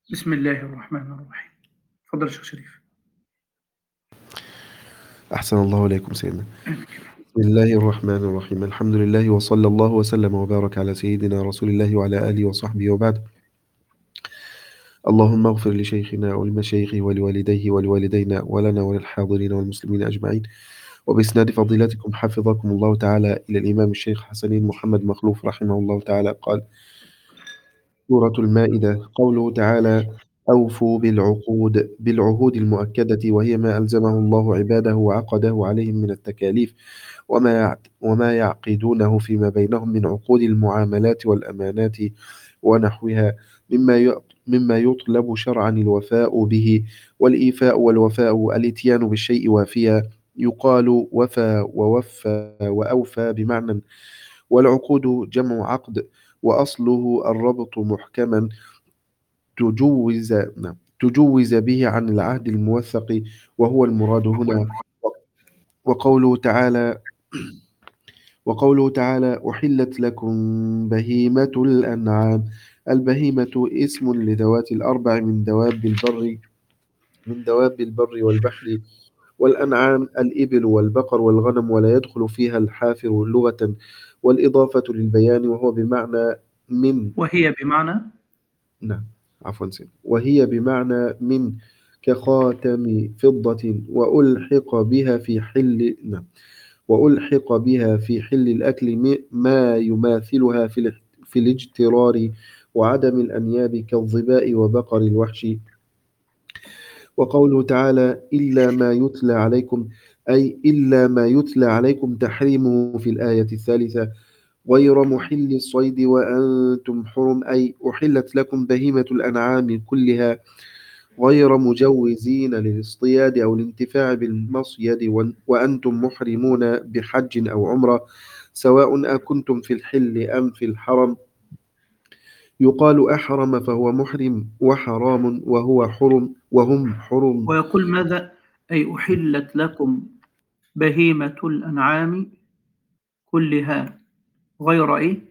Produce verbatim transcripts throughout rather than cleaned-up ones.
بسم الله الرحمن الرحيم. اتفضل يا شيخ شريف. أحسن الله إليكم سيدنا. آمين. بسم الله الرحمن الرحيم. الحمد لله وصلى الله وسلم وبارك على سيدنا رسول الله وعلى آله وصحبه وبعد. اللهم اغفر لشيخنا ولمشايخه ولوالديه ولوالدينا ولنا وللحاضرين والمسلمين أجمعين. وبإسناد فضيلتكم حفظكم الله تعالى إلى الإمام الشيخ حسنين محمد مخلوف رحمه الله تعالى قال: سورة المائدة، قوله تعالى: أوفوا بالعقود بالعهود المؤكدة، وهي ما ألزمه الله عباده وعقده عليهم من التكاليف وما يعت- وما يعقدونه فيما بينهم من عقود المعاملات والأمانات ونحوها، مما ي- مما يطلب شرعا الوفاء به. والإيفاء والوفاء الإتيان بالشيء وافيا، يقال وفى ووفى وأوفى بمعنى. والعقود جمع عقد، وأصله الربط محكما تجوز نعم، تجوز به عن العهد الموثق، وهو المراد هنا. وقوله تعالى وقوله تعالى: أحلت لكم بهيمة الأنعام. البهيمة اسم لذوات الأربع من دواب البر من دواب البر والبحر. والأنعام الإبل والبقر والغنم، ولا يدخل فيها الحافر لغة، والإضافة للبيان، وهو بمعنى من. وهي بمعنى نعم، عفوا سيد. وهي بمعنى من، كخاتم فضة، وألحق بها في حل نعم وألحق بها في حل الأكل م- ما يماثلها في الاح- في الاجترار وعدم الأنياب كالظباء وبقر الوحش. وقوله تعالى: إلا ما يتلى عليكم، أي إلا ما يتلى عليكم تحريمه في الآية الثالثة، غير محل الصيد وأنتم حرم، أي أحلت لكم بهيمة الأنعام كلها غير مجوزين للاصطياد أو الانتفاع بالمصيد، وأن- وأنتم محرمون بحج أو عمرة، سواء أكنتم في الحل أم في الحرم. يقال أحرم فهو محرم، وحرام وهو حرم، وهم حرم. ويقول ماذا؟ أي أحلت لكم بهيمة الأنعام كلها غير إيه؟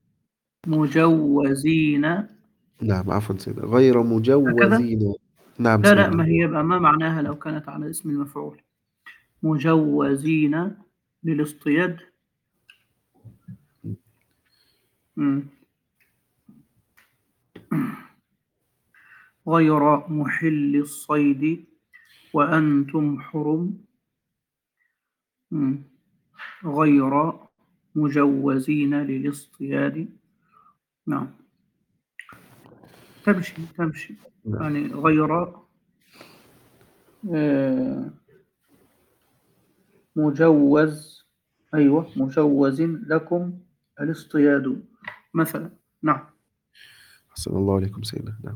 مجوزين. نعم، عفوا سيدنا، غير هكذا؟ مجوزين. نعم لا لا، سيدنا. ما هي بقى ما معناها لو كانت على اسم المفعول؟ مجوزين للاصطياد. مم. غير محل الصيد وأنتم حرم. مم. غير مجوزين للاصطياد. نعم. تمشي تمشي. نعم. يعني غير آه، مجوز. أيوة، مجوز لكم الاصطياد مثلا. نعم. أحسن الله عليكم سيدنا. نعم.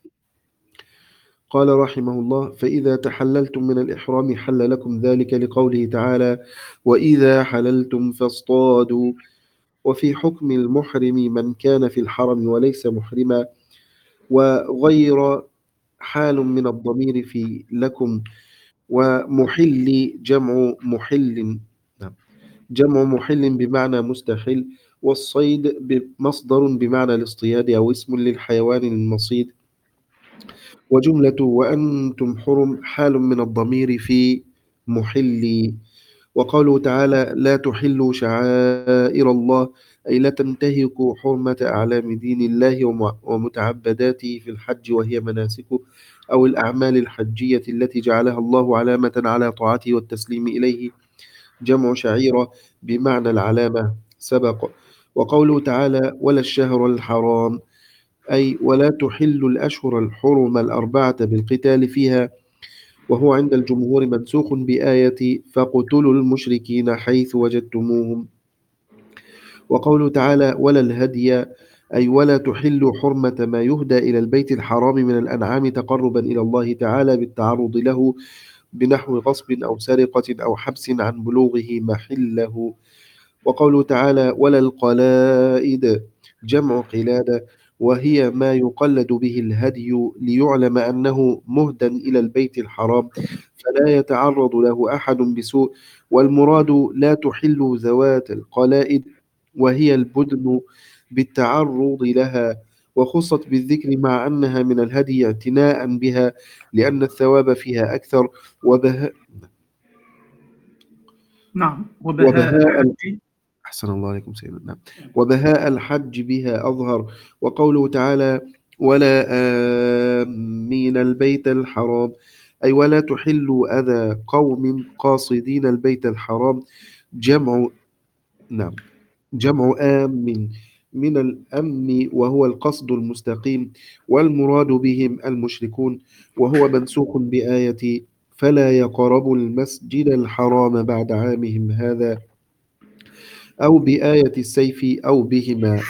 قال رحمه الله: فإذا تحللتم من الإحرام حل لكم ذلك، لقوله تعالى: وإذا حللتم فاصطادوا. وفي حكم المحرم من كان في الحرم وليس محرما. وغير حال من الضمير في لكم. ومحل جمع محل نعم، جمع محل بمعنى مستحل. والصيد مصدر بمعنى الاصطياد أو اسم للحيوان المصيد. وجملة وأنتم حرم حال من الضمير في محل. وقوله تعالى: لا تحلوا شعائر الله، أي لا تنتهكوا حرمة أعلام دين الله وم- ومتعبداته في الحج، وهي مناسكه أو الأعمال الحجية التي جعلها الله علامة على طاعته والتسليم إليه. جمع شعيرة بمعنى العلامة سبق. وقوله تعالى: ولا الشهر الحرام، أي ولا تحل الأشهر الحرم الأربعة بالقتال فيها، وهو عند الجمهور منسوخ بآية فاقتلوا المشركين حيث وجدتموهم. وقوله تعالى: ولا الهدي، أي ولا تحل حرمة ما يهدى إلى البيت الحرام من الأنعام تقربا إلى الله تعالى بالتعرض له، بنحو غصب أو سرقة أو حبس عن بلوغه محله. وقوله تعالى: ولا القلائد، جمع قلادة، وهي ما يقلد به الهدي ليعلم أنه مهدى إلى البيت الحرام فلا يتعرض له أحد بسوء. والمراد لا تحل ذوات القلائد، وهي البدن بالتعرض لها، وخصت بالذكر مع أنها من الهدي اعتناء بها لأن الثواب فيها أكثر. وبهاء نعم. وبهاء وبهاء الحج. أحسن الله عليكم سيدنا. نعم. وبهاء الحج بها أظهر. وقوله تعالى ولا آمين البيت الحرام، أي ولا تحلوا أذى قوم قاصدين البيت الحرام. جمع نعم جمع آم من الأمن وهو القصد المستقيم، والمراد بهم المشركون، وهو منسوخ بآية فلا يقربوا المسجد الحرام بعد عامهم هذا، أو بآية السيف أو بهما.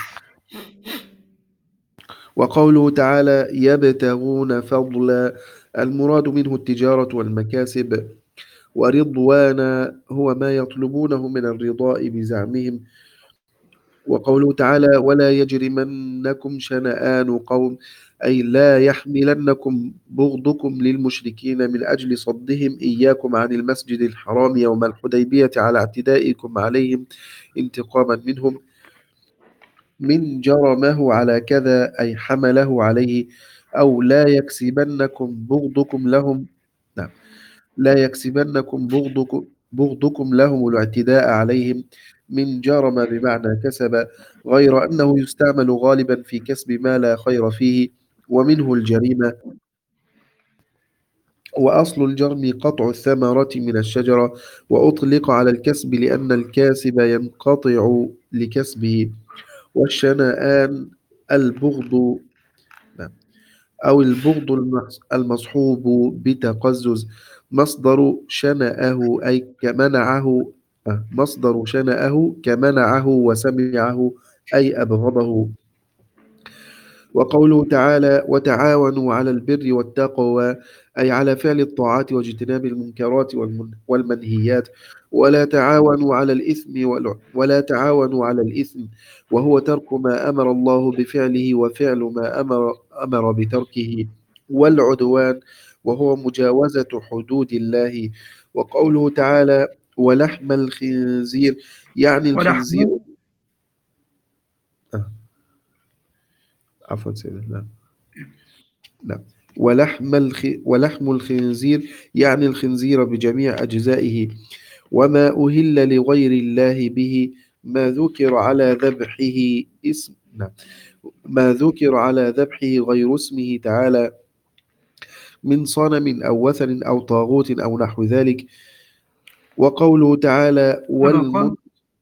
وقوله تعالى يبتغون فضلا، المراد منه التجارة والمكاسب، ورضوانا هو ما يطلبونه من الرضاء بزعمهم. وقوله تعالى ولا يجرمنكم شنآن قوم، أي لا يحملنكم بغضكم للمشركين من أجل صدهم إياكم عن المسجد الحرام يوم الحديبية على اعتدائكم عليهم انتقاما منهم، من جرمه على كذا أي حمله عليه، أو لا يكسبنكم بغضكم لهم. نعم لا يكسبنكم بغضكم بغضكم لهم الاعتداء عليهم، من جرم بمعنى كسب، غير أنه يستعمل غالبا في كسب ما لا خير فيه، ومنه الجريمة. وأصل الجرم قطع الثمرة من الشجرة، وأطلق على الكسب لأن الكاسب ينقطع لكسبه. والشنآن البغض أو البغض المص- المصحوب بتقزز، مصدر شنأه أي كمنعه آه، مصدر شنأه كمنعه وسمعه أي أبغضه. وقوله تعالى وتعاونوا على البر والتقوى، أي على فعل الطاعات واجتناب المنكرات والمن- والمنهيات، ولا تعاونوا على الإثم والع- ولا تعاونوا على الإثم، وهو ترك ما أمر الله بفعله وفعل ما أمر أمر بتركه، والعدوان وهو مجاوزة حدود الله. وقوله تعالى ولحم الخنزير، يعني الخنزير ولحم. آه، عفوا سيدنا. نعم ولحم الخ... ولحم الخنزير يعني الخنزير بجميع أجزائه، وما أهل لغير الله به، ما ذكر على ذبحه اسم نعم ما ذكر على ذبحه غير اسمه تعالى من صنم أو وثن أو طاغوت أو نحو ذلك. وقوله تعالى والمن سبق.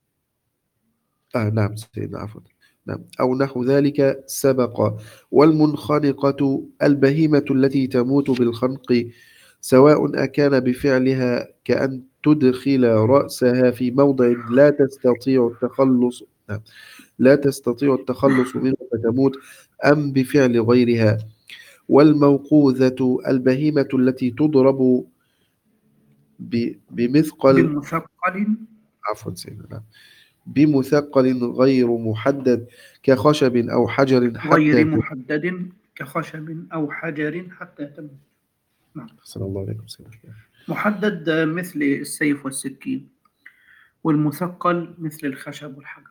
آه نعم سيدنا عفوا. نعم أو نحو ذلك سبق. والمنخنقة البهيمة التي تموت بالخنق، سواء أكان بفعلها كأن تدخل رأسها في موضع لا تستطيع التخلص نعم لا تستطيع التخلص منه فتموت، أم بفعل غيرها. والموقوذة البهيمة التي تضرب ب- بمثقل بمثقل. عفوا سيدنا نعم. بمثقل غير محدد كخشب أو حجر غير حتى ت- محدد كخشب أو حجر حتى تموت. نعم. أحسن الله عليكم سيدنا. محدد مثل السيف والسكين، والمثقل مثل الخشب والحجر.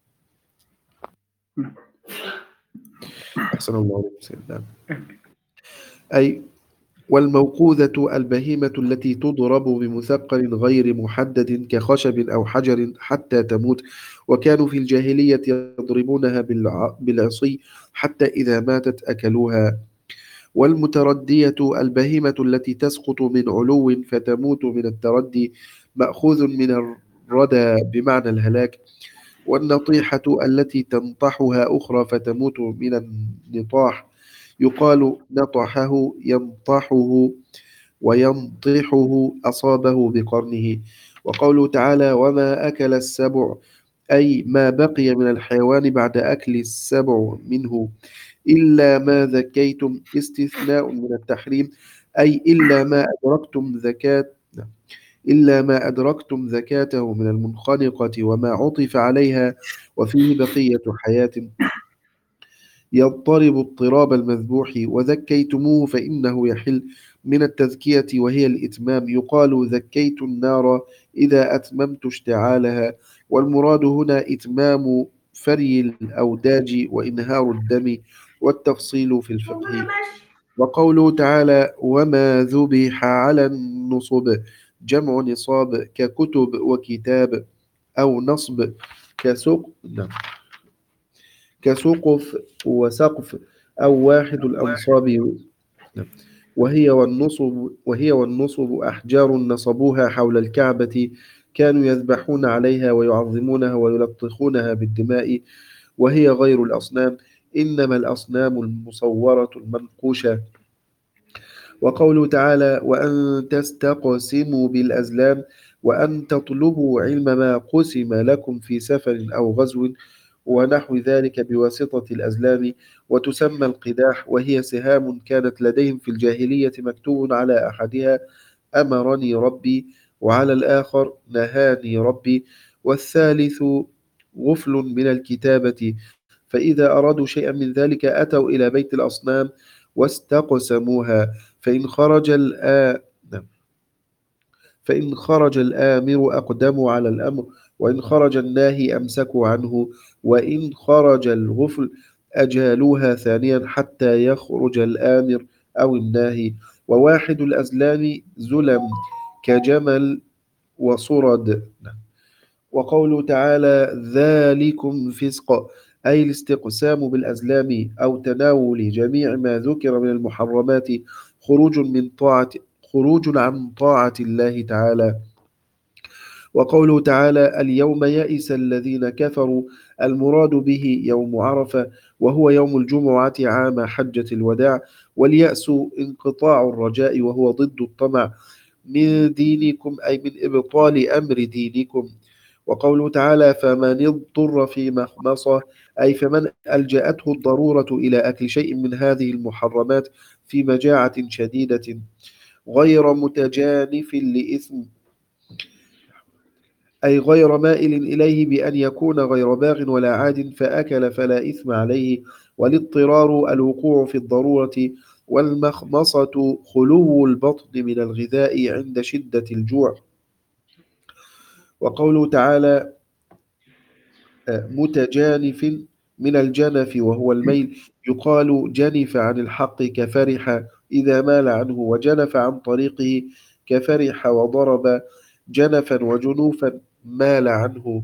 نعم. أحسن الله عليكم سيدنا. أي والموقوذة البهيمة التي تضرب بمثقل غير محدد كخشب أو حجر حتى تموت، وكانوا في الجاهلية يضربونها بالع- بالعصي حتى إذا ماتت أكلوها. والمتردية البهيمة التي تسقط من علو فتموت من التردي، مأخوذ من الردى بمعنى الهلاك. والنطيحة التي تنطحها أخرى فتموت من النطاح، يقال نطحه ينطحه وينطحه أصابه بقرنه. وقوله تعالى وما أكل السبع، أي ما بقي من الحيوان بعد أكل السبع منه، إلا ما ذكيتم، استثناء من التحريم، أي إلا ما أدركتم زكاة إلا ما أدركتم زكاته من المنخنقة وما عطف عليها، وفيه بقية حياة يضطرب اضطراب المذبوح. وذكيتموه فإنه يحل من التذكية وهي الإتمام، يقال ذكيت النار إذا أتممت اشتعالها. والمراد هنا إتمام فري الأوداج وإنهار الدم، والتفصيل في الفقه. وقوله تعالى وما ذبح على النصب جمع نصاب ككتب وكتاب أو نصب كسق نعم. كسقف وسقف أو واحد الأنصاب نعم. وهي والنصب وهي والنصب أحجار نصبوها حول الكعبة كانوا يذبحون عليها ويعظمونها ويلطخونها بالدماء، وهي غير الأصنام، إنما الأصنام المصورة المنقوشة. وقوله تعالى وأن تستقسموا بالأزلام وأن تطلبوا علم ما قسم لكم في سفر أو غزو ونحو ذلك بواسطة الأزلام، وتسمى القداح، وهي سهام كانت لديهم في الجاهلية مكتوب على أحدها أمرني ربي وعلى الآخر نهاني ربي، والثالث غفل من الكتابة، فإذا أرادوا شيئا من ذلك أتوا إلى بيت الأصنام واستقسموها، فإن خرج الآ فإن خرج الآمر أقدموا على الأمر، وإن خرج الناهي أمسكوا عنه، وإن خرج الغفل أجالوها ثانيا حتى يخرج الآمر أو الناهي. وواحد الأزلام زلم كجمل وصرد. وقوله تعالى ذلكم فسق أي الاستقسام بالأزلام أو تناول جميع ما ذكر من المحرمات خروج من طاعة خروج عن طاعة الله تعالى. وقوله تعالى اليوم يئس الذين كفروا المراد به يوم عرفة وهو يوم الجمعة عام حجة الوداع، واليأس انقطاع الرجاء وهو ضد الطمع من دينكم أي من إبطال أمر دينكم. وقوله تعالى فمن اضطر في مخمصة أي فمن ألجأته الضرورة إلى أكل شيء من هذه المحرمات في مجاعة شديدة غير متجانف لإثم أي غير مائل إليه بأن يكون غير باغ ولا عاد فأكل فلا إثم عليه. والاضطرار الوقوع في الضرورة، والمخمصة خلو البطن من الغذاء عند شدة الجوع. وقوله تعالى متجانف من الجنف وهو الميل، يقال جنف عن الحق كفرح إذا مال عنه، وجنف عن طريقه كفرح وضرب جنفا وجنوفا مال عنه.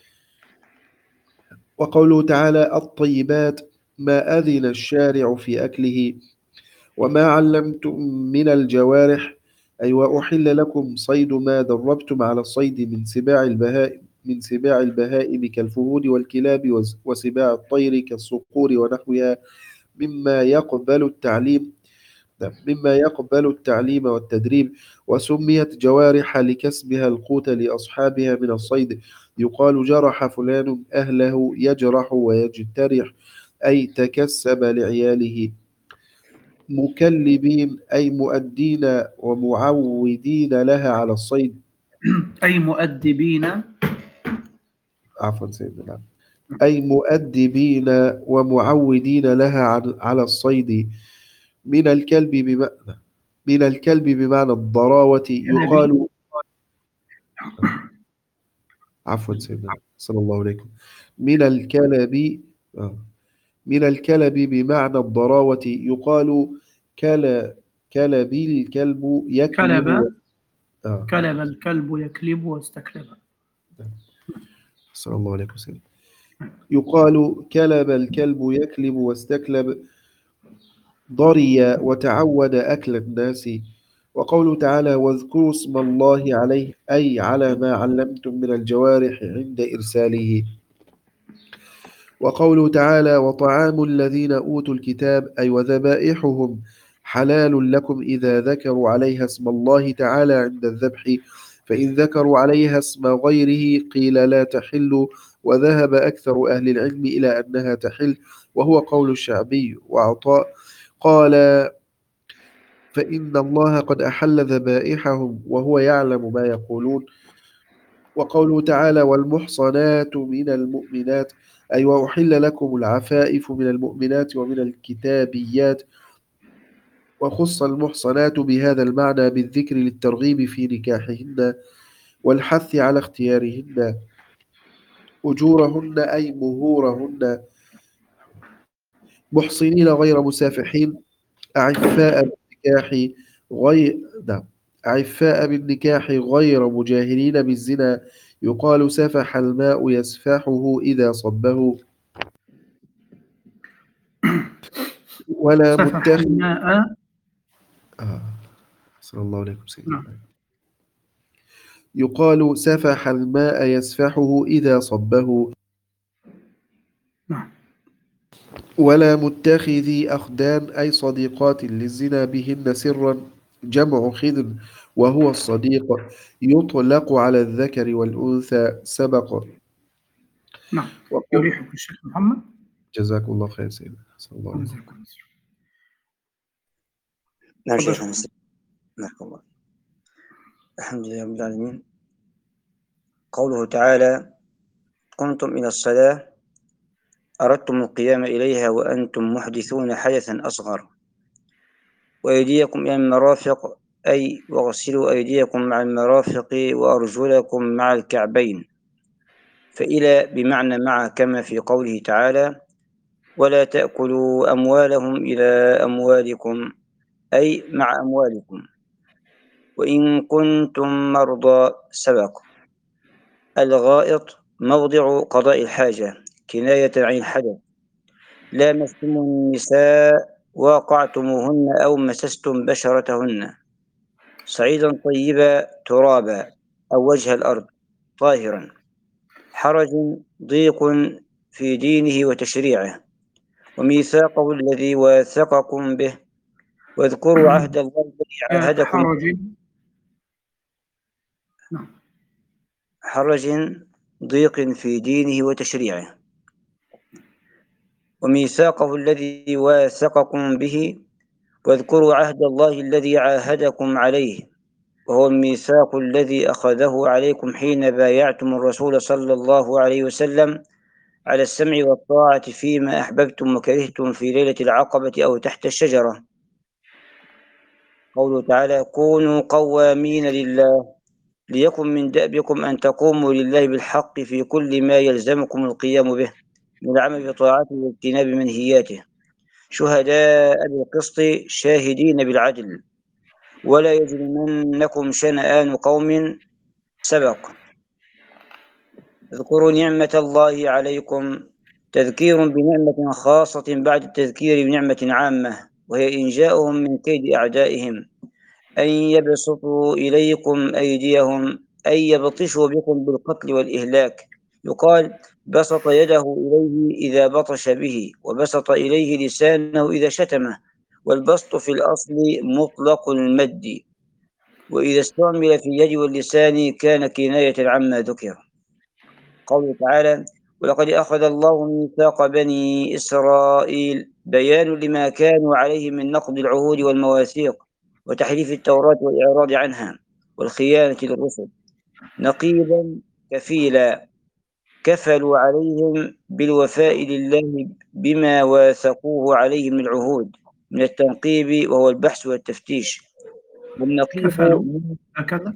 وقوله تعالى الطيبات ما أذن الشارع في أكله وما علمتم من الجوارح أي وأحل لكم صيد ما دربتم على الصيد من سباع البهائم من سباع البهائم كالفهود والكلاب وسباع الطير كالصقور ونحوها مما يقبل التعليم مما يقبل التعليم والتدريب. وسميت جوارح لكسبها القوت لأصحابها من الصيد، يقال جرح فلان أهله يجرح ويجترح أي تكسب لعياله. مكلبين أي مؤدين ومعودين لها على الصيد أي مؤدبين عفوا سيدنا أي مؤدبين ومعودين لها على الصيد. من الكلب بمعنى من الكلب بمعنى الضراوة، يقال عفوا سيدنا صلى الله عليكم من الكلب من الكلب بمعنى الضراوة، يقال كلا كلب الكلب يكلب كلب آه. كلب الكلب يكلب واستكلب. صلى الله عليه وسلم. يقال كلب الكلب يكلب واستكلب ضري وتعود أكل الناس. وقوله تعالى واذكروا اسم الله عليه أي على ما علمتم من الجوارح عند إرساله. وقوله تعالى وطعام الذين أوتوا الكتاب أي وذبائحهم حلال لكم إذا ذكروا عليها اسم الله تعالى عند الذبح، فإن ذكروا عليها اسم غيره قيل لا تحل، وذهب أكثر أهل العلم إلى أنها تحل، وهو قول الشعبي. وعطاء قال فإن الله قد أحل ذبائحهم وهو يعلم ما يقولون. وقوله تعالى والمحصنات من المؤمنات أي وأحل لكم العفائف من المؤمنات ومن الكتابيات، وخص المحصنات بهذا المعنى بالذكر للترغيب في نكاحهن والحث على اختيارهن. أجورهن أي مهورهن محصنين غير مسافحين أعفاء بالنكاح غير نعم أعفاء بالنكاح غير مجاهرين بالزنا يقال سفح الماء يسفحه إذا صبه ولا سفح متخذ الماء. آه. صلى الله عليكم سيدنا. نعم. يقال سفح الماء يسفحه إذا صبه نعم. ولا متخذي أخدان أي صديقات للزنا بهن سرا جمع خذ وهو الصديق يطلق على الذكر والأنثى سبق. نعم. وقل يريحك الشيخ محمد. جزاكم الله خير سيدنا. صلى الله عليه وسلم. جزاكم الله خير. نعم تفضل شيخنا. شكراً. نحمد الله. الحمد لله رب العالمين. قوله تعالى: قمتم إلى الصلاة أردتم القيام إليها وأنتم محدثون حدثا أصغر، وأيديكم إلى المرافق أي واغسلوا أيديكم مع المرافق وأرجلكم مع الكعبين، فإلى بمعنى مع كما في قوله تعالى: ولا تأكلوا أموالهم إلى أموالكم أي مع أموالكم. وإن كنتم مرضى سبق. الغائط موضع قضاء الحاجة كناية عن الحدث. لامستم النساء واقعتموهن أو مسستم بشرتهن. صعيدا طيبا ترابا أو وجه الأرض طاهرا. حرج ضيق في دينه وتشريعه. وميثاقه الذي واثقكم به. واذكروا عهد الله الذي عاهدكم. حرج. نعم. حرج ضيق في دينه وتشريعه. وميثاقه الذي واثقكم به. واذكروا عهد الله الذي عاهدكم عليه، وهو الميثاق الذي أخذه عليكم حين بايعتم الرسول صلى الله عليه وسلم على السمع والطاعة فيما أحببتم وكرهتم في ليلة العقبة أو تحت الشجرة. قوله تعالى: كونوا قوامين لله ليكن من دأبكم أن تقوموا لله بالحق في كل ما يلزمكم القيام به من العمل بطاعته واجتناب منهياته، شهداء بالقسط شاهدين بالعدل. ولا يجرمنكم شنآن قوم سبق. اذكروا نعمة الله عليكم، تذكير بنعمة خاصة بعد التذكير بنعمة عامة، وهي إنجاؤهم من كيد أعدائهم. أن يبسطوا إليكم أيديهم أي يبطشوا بكم بالقتل والإهلاك. يقال: بسط يده إليه إذا بطش به، وبسط إليه لسانه إذا شتمه. والبسط في الأصل مطلق المد، وإذا استعمل في اليد واللسان كان كناية عما ذكر. قوله تعالى: ولقد أخذ الله ميثاق بني إسرائيل، بيان لما كانوا عليه من نقض العهود والمواثيق وتحريف التوراة والإعراض عنها والخيانة للرسل. نقيبا كفيلا، كفلوا عليهم بالوفاء لله بما واثقوه عليه من العهود من التنقيب وهو البحث والتفتيش. والنقيب كفلوا هكذا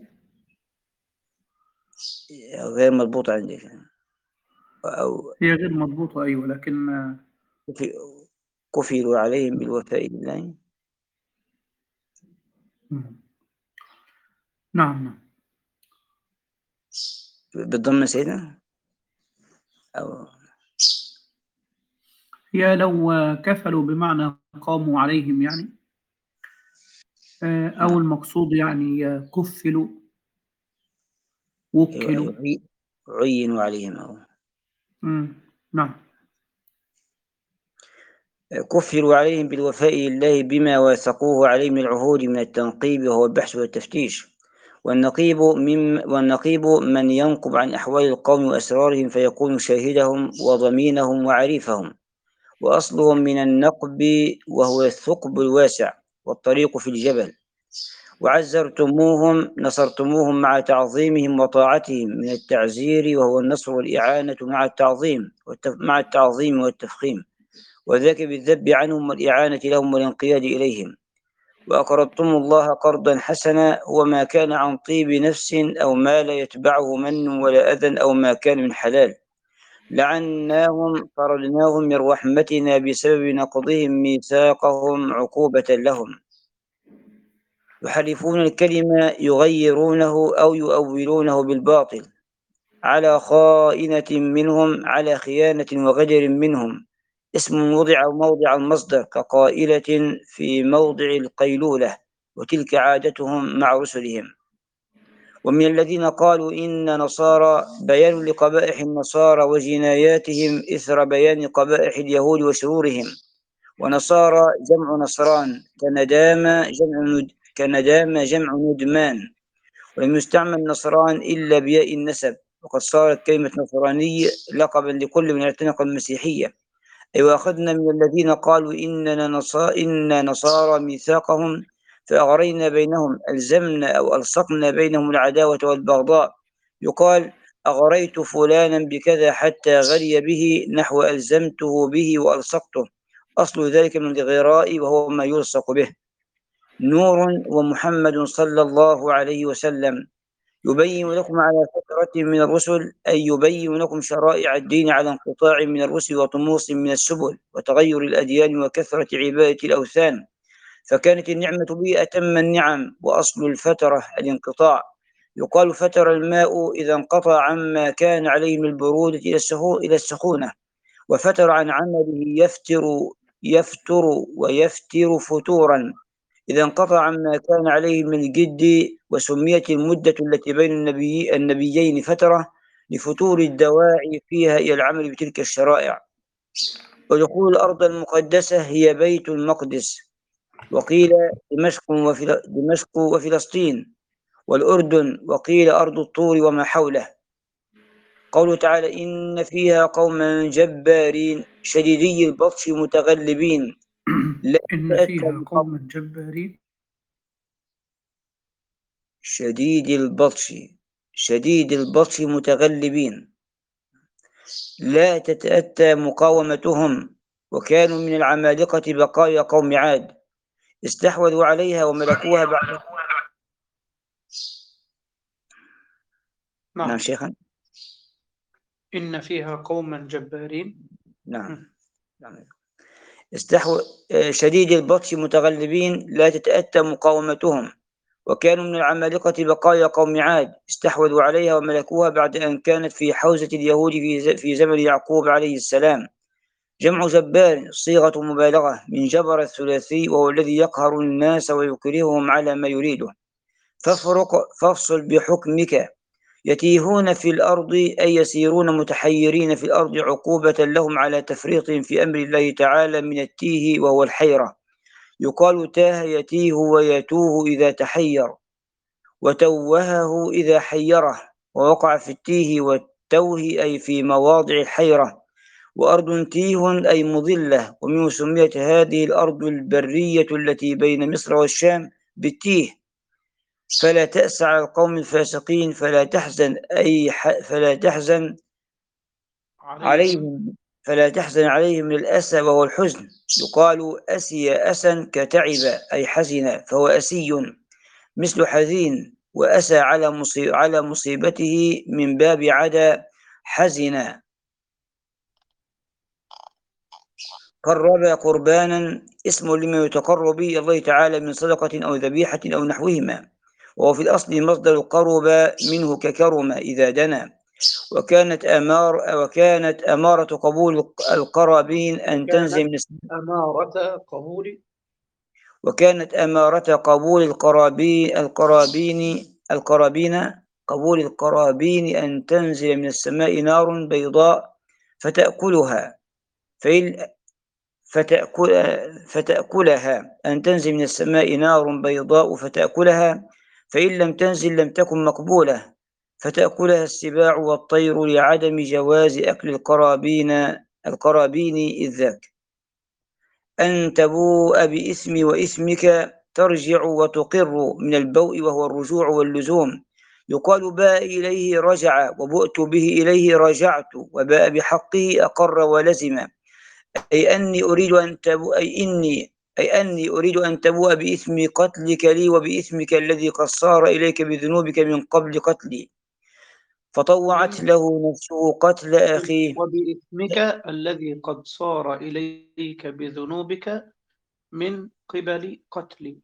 غير مضبوط عندي، أو هي غير مضبوطة، أيوة، لكن كفلوا عليهم بالوفاء لله. نعم نعم بالضمة سيدنا، أو هي لو كفلوا بمعنى قاموا عليهم يعني، أو المقصود يعني كفلوا وكلوا عينوا عليهم أو. نعم. كفروا عليهم بالوفاء لله بما واثقوه عليه من العهود من التنقيب وهو البحث والتفتيش. والنقيب من والنقيب من ينقب عن أحوال القوم وأسرارهم فيكون شاهدهم وضمينهم وعريفهم. وأصلهم من النقب وهو الثقب الواسع والطريق في الجبل. وعزرتموهم نصرتموهم مع تعظيمهم وطاعتهم من التعزير وهو النصر والإعانة مع التعظيم مع التعظيم والتفخيم، وذاك بالذب عنهم والإعانة لهم والانقياد إليهم. وأقرضتم الله قرضا حسنا وما كان عن طيب نفس أو ما لا يتبعه من ولا أذى أو ما كان من حلال. لعناهم طردناهم من رحمتنا بسبب نقضهم ميثاقهم عقوبة لهم. يحرفون الكلمة يغيرونه أو يؤولونه بالباطل على خائنة منهم، على خيانة وغدر منهم. اسم وضع موضع المصدر كقائلة في موضع القيلولة، وتلك عادتهم مع رسلهم. ومن الذين قالوا إن نصارى بيان لقبائح النصارى وجناياتهم إثر بيان قبائح اليهود وشرورهم. ونصارى جمع نصران، كندامة جمع ند... كندامة جمع ندمان. ولم يستعمل نصران إلا بياء النسب، وقد صارت كلمة نصراني لقبا لكل من اعتنق المسيحية. أي وأخذنا من الذين قالوا إننا نصارى, إن نصارى ميثاقهم فأغرينا بينهم، ألزمنا أو ألصقنا بينهم العداوة والبغضاء. يقال أغريت فلانا بكذا حتى غري به، نحو ألزمته به وألصقته. أصل ذلك من الغراء وهو ما يلصق به. نور ومحمد صلى الله عليه وسلم يبين لكم على فترة من الرسل، أي يبين لكم شرائع الدين على انقطاع من الرسل وطموس من السبل وتغير الأديان وكثرة عبادة الأوثان، فكانت النعمة به أتم النعم. وأصل الفترة الانقطاع. يقال فتر الماء إذا انقطع عما كان عليه من البرودة إلى السخونة. وفتر عن عمله يفتر يفتر ويفتر فتورا إذا انقطع عما كان عليه من الجد. وسميت المدة التي بين النبي النبيين فترة لفتور الدواعي فيها إلى العمل بتلك الشرائع. ودخول الأرض المقدسة هي بيت المقدس، وقيل دمشق دمشق وفلسطين والأردن، وقيل أرض الطور وما حوله. قوله تعالى إن فيها قوما جبارين شديدي البطش متغلبين. لا إن فيها قوما جبارين شديد البطش شديد البطش متغلبين، لا تتأتى مقاومتهم. وكانوا من العمالقة بقايا قوم عاد، استحوذوا عليها وملكوها بعد. نعم. نعم شيخا. إن فيها قوما جبارين. نعم. نعم. استحوذ شديد البطش متغلبين، لا تتأتى مقاومتهم. وكانوا من العمالقة بقايا قوم عاد، استحوذوا عليها وملكوها بعد أن كانت في حوزة اليهود في زمن يعقوب عليه السلام. جمع جبار صيغة مبالغة من جبر الثلاثي، وهو الذي يقهر الناس ويكرههم على ما يريده. فافرق فافصل بحكمك. يتيهون في الأرض أي يسيرون متحيرين في الأرض عقوبة لهم على تفريطهم في أمر الله تعالى من التيه وهو الحيرة. يقال تاه يتيه ويتوه إذا تحير، وتوهه إذا حيره، ووقع في التيه والتوه أي في مواضع الحيرة. وأرض تيه أي مظلة، ومنه سميت هذه الأرض البرية التي بين مصر والشام بالتيه. فلا تأس على القوم الفاسقين، فلا تحزن أي ح... فلا تحزن عليهم فلا تحزن عليهم من الأسى وهو الحزن. يقال أسي أسا كتعب أي حزن، فهو أسي مثل حزين. وأسى على مصيب على مصيبته من باب عدا حزن. قرب قربانا اسم لما يتقرب به الله تعالى من صدقة أو ذبيحة أو نحوهما، وهو في الأصل مصدر قرب منه ككرم إذا دنا. وكانت أمار وكانت أمارة قبول القرابين أن تنزل من أمارة قبول وكانت أمارة قبول القرابين القرابين القرابين قبول القرابين أن تنزل من السماء نار بيضاء فتأكلها فإن فتأكل فتأكلها أن تنزل من السماء نار بيضاء فتأكلها، فإن لم تنزل لم تكن مقبولة فتأكلها السباع والطير، لعدم جواز أكل القرابين القرابين إذ ذاك. أن تبوء بإثم وإثمك ترجع وتقر من البوء وهو الرجوع واللزوم. يقال باء إليه رجع، وبؤت به إليه رجعت، وباء بحقه أقر ولزم. أي أني أريد أن تبوء أي إني أي أني أريد أن تبوء بإثم قتلك لي وبإثمك الذي قد صار إليك بذنوبك من قبل قتلي. فطوعت له نفسه قتل أخيه. وبإثمك الذي قد صار إليك بذنوبك من قبل قتلي.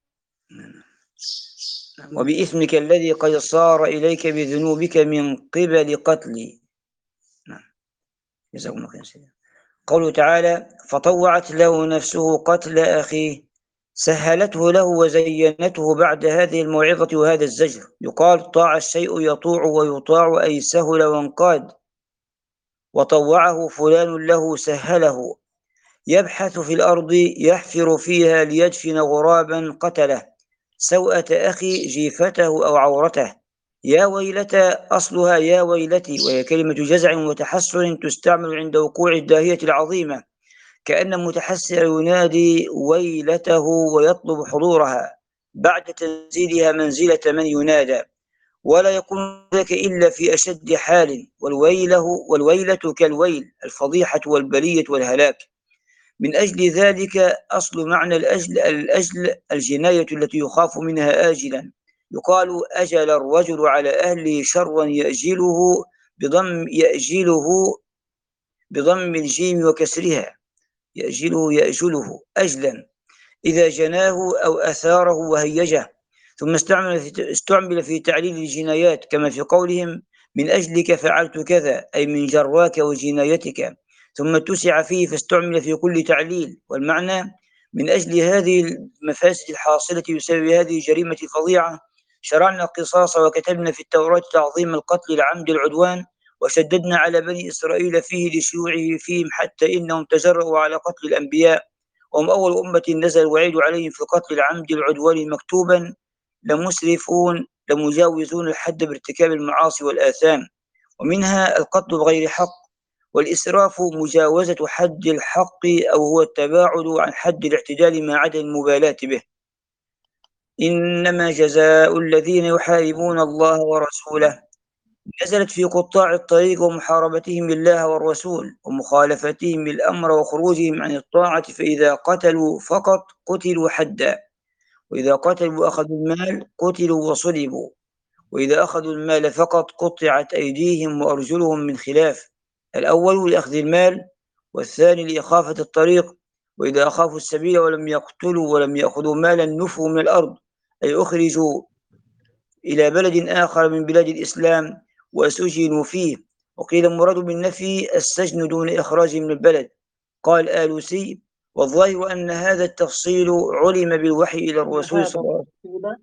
وبإثمك الذي قد صار إليك بذنوبك من قبل قتلي. نعم. جزاكم الله خيرا. قوله تعالى: فطوعت له نفسه قتل أخيه، سهلته له وزينته بعد هذه الموعظة وهذا الزجر. يقال: طاع الشيء يطوع ويطاع، أي سهل وانقاد. وطوعه فلان له سهله. يبحث في الأرض يحفر فيها ليدفن غرابا قتله، سوءة أخي جيفته أو عورته. يا ويلتى أصلها يا ويلتي، وهي كلمة جزع وتحسر تستعمل عند وقوع الداهية العظيمة، كأن متحسر ينادي ويلته ويطلب حضورها بعد تنزيلها منزلة من ينادى، ولا يكون ذلك إلا في أشد حال. والويله والويلة كالويل، الفضيحة والبلية والهلاك. من أجل ذلك أصل معنى الأجل الأجل الجناية التي يخاف منها آجلا. يقال: أجل الرجل على أهله شرا يأجله بضم يأجله بضم الجيم وكسرها، يأجله يأجله أجلا إذا جناه أو أثاره وهيجه. ثم استعمل في, استعمل في تعليل الجنايات، كما في قولهم: من أجلك فعلت كذا، أي من جراك وجنايتك. ثم اتسع فيه فاستعمل في كل تعليل، والمعنى: من أجل هذه المفاسد الحاصلة بسبب هذه الجريمة الفظيعة شرعنا القصاص، وكتبنا في التوراة تعظيم القتل العمد العدوان، وشددنا على بني إسرائيل فيه لشيوعه فيهم، حتى إنهم تجرؤوا على قتل الأنبياء، وهم أول أمة نزل الوعيد عليهم في قتل العمد العدوان مكتوبا: لمسرفون لمجاوزون الحد بارتكاب المعاصي والآثام. ومنها القتل بغير حق، والإسراف مجاوزة حد الحق، أو هو التباعد عن حد الاعتدال ما عدا المبالاة به. إنما جزاء الذين يحاربون الله ورسوله، نزلت في قطاع الطريق ومحاربتهم الله والرسول ومخالفتهم الأمر وخروجهم عن الطاعة، فإذا قتلوا فقط قتلوا حدا، وإذا قتلوا أخذوا المال قتلوا وصلبوا، وإذا أخذوا المال فقط قطعت أيديهم وأرجلهم من خلاف، الأول لأخذ المال، والثاني لإخافة الطريق. وإذا أخافوا السبيل ولم يقتلوا ولم يأخذوا مالا نفوا من الأرض، أي أخرجوا إلى بلد آخر من بلاد الإسلام وسجنوا فيه. وقيل المراد بالنفي السجن دون إخراج من البلد. قال آلوسي: والظاهر أن هذا التفصيل علم بالوحي إلى الرسول صلى الله عليه وسلم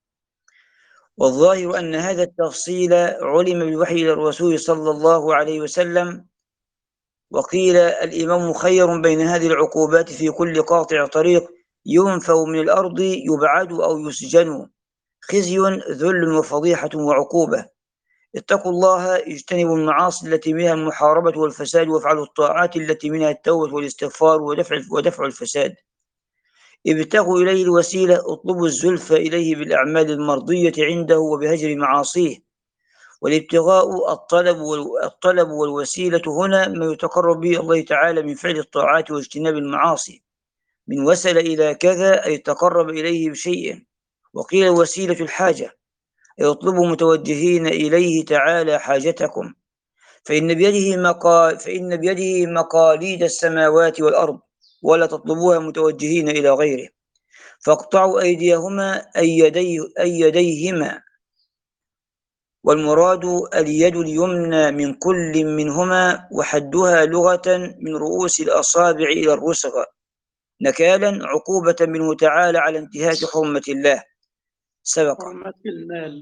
والظاهر أن هذا التفصيل علم بالوحي إلى الرسول صلى الله عليه وسلم. وقيل الإمام خير بين هذه العقوبات في كل قاطع طريق ينفوا من الأرض يبعد أو يسجن، خزي ذل وفضيحة وعقوبة. اتقوا الله، اجتنبوا المعاصي التي منها المحاربة والفساد، وافعلوا الطاعات التي منها التوبة والاستغفار ودفع, ودفع الفساد. ابتغوا إليه الوسيلة، اطلبوا الزلفى إليه بالأعمال المرضية عنده وبهجر معاصيه. والابتغاء الطلب, الطلب والوسيلة هنا ما يتقرب به الله تعالى من فعل الطاعات واجتناب المعاصي. من وسل إلى كذا أي تقرب إليه بشيء. وقيل الوسيلة الحاجة، يطلبوا متوجهين إليه تعالى حاجتكم، فإن بيده, مقال فإن بيده مقاليد السماوات والأرض، ولا تطلبوها متوجهين إلى غيره. فاقطعوا أيديهما أي يديه أي يديهما، والمراد اليد اليمنى من كل منهما، وحدها لغة من رؤوس الأصابع إلى الرسغ، نكالا عقوبة منه تعالى على انتهاك حرمة الله. سبق حرمة المال.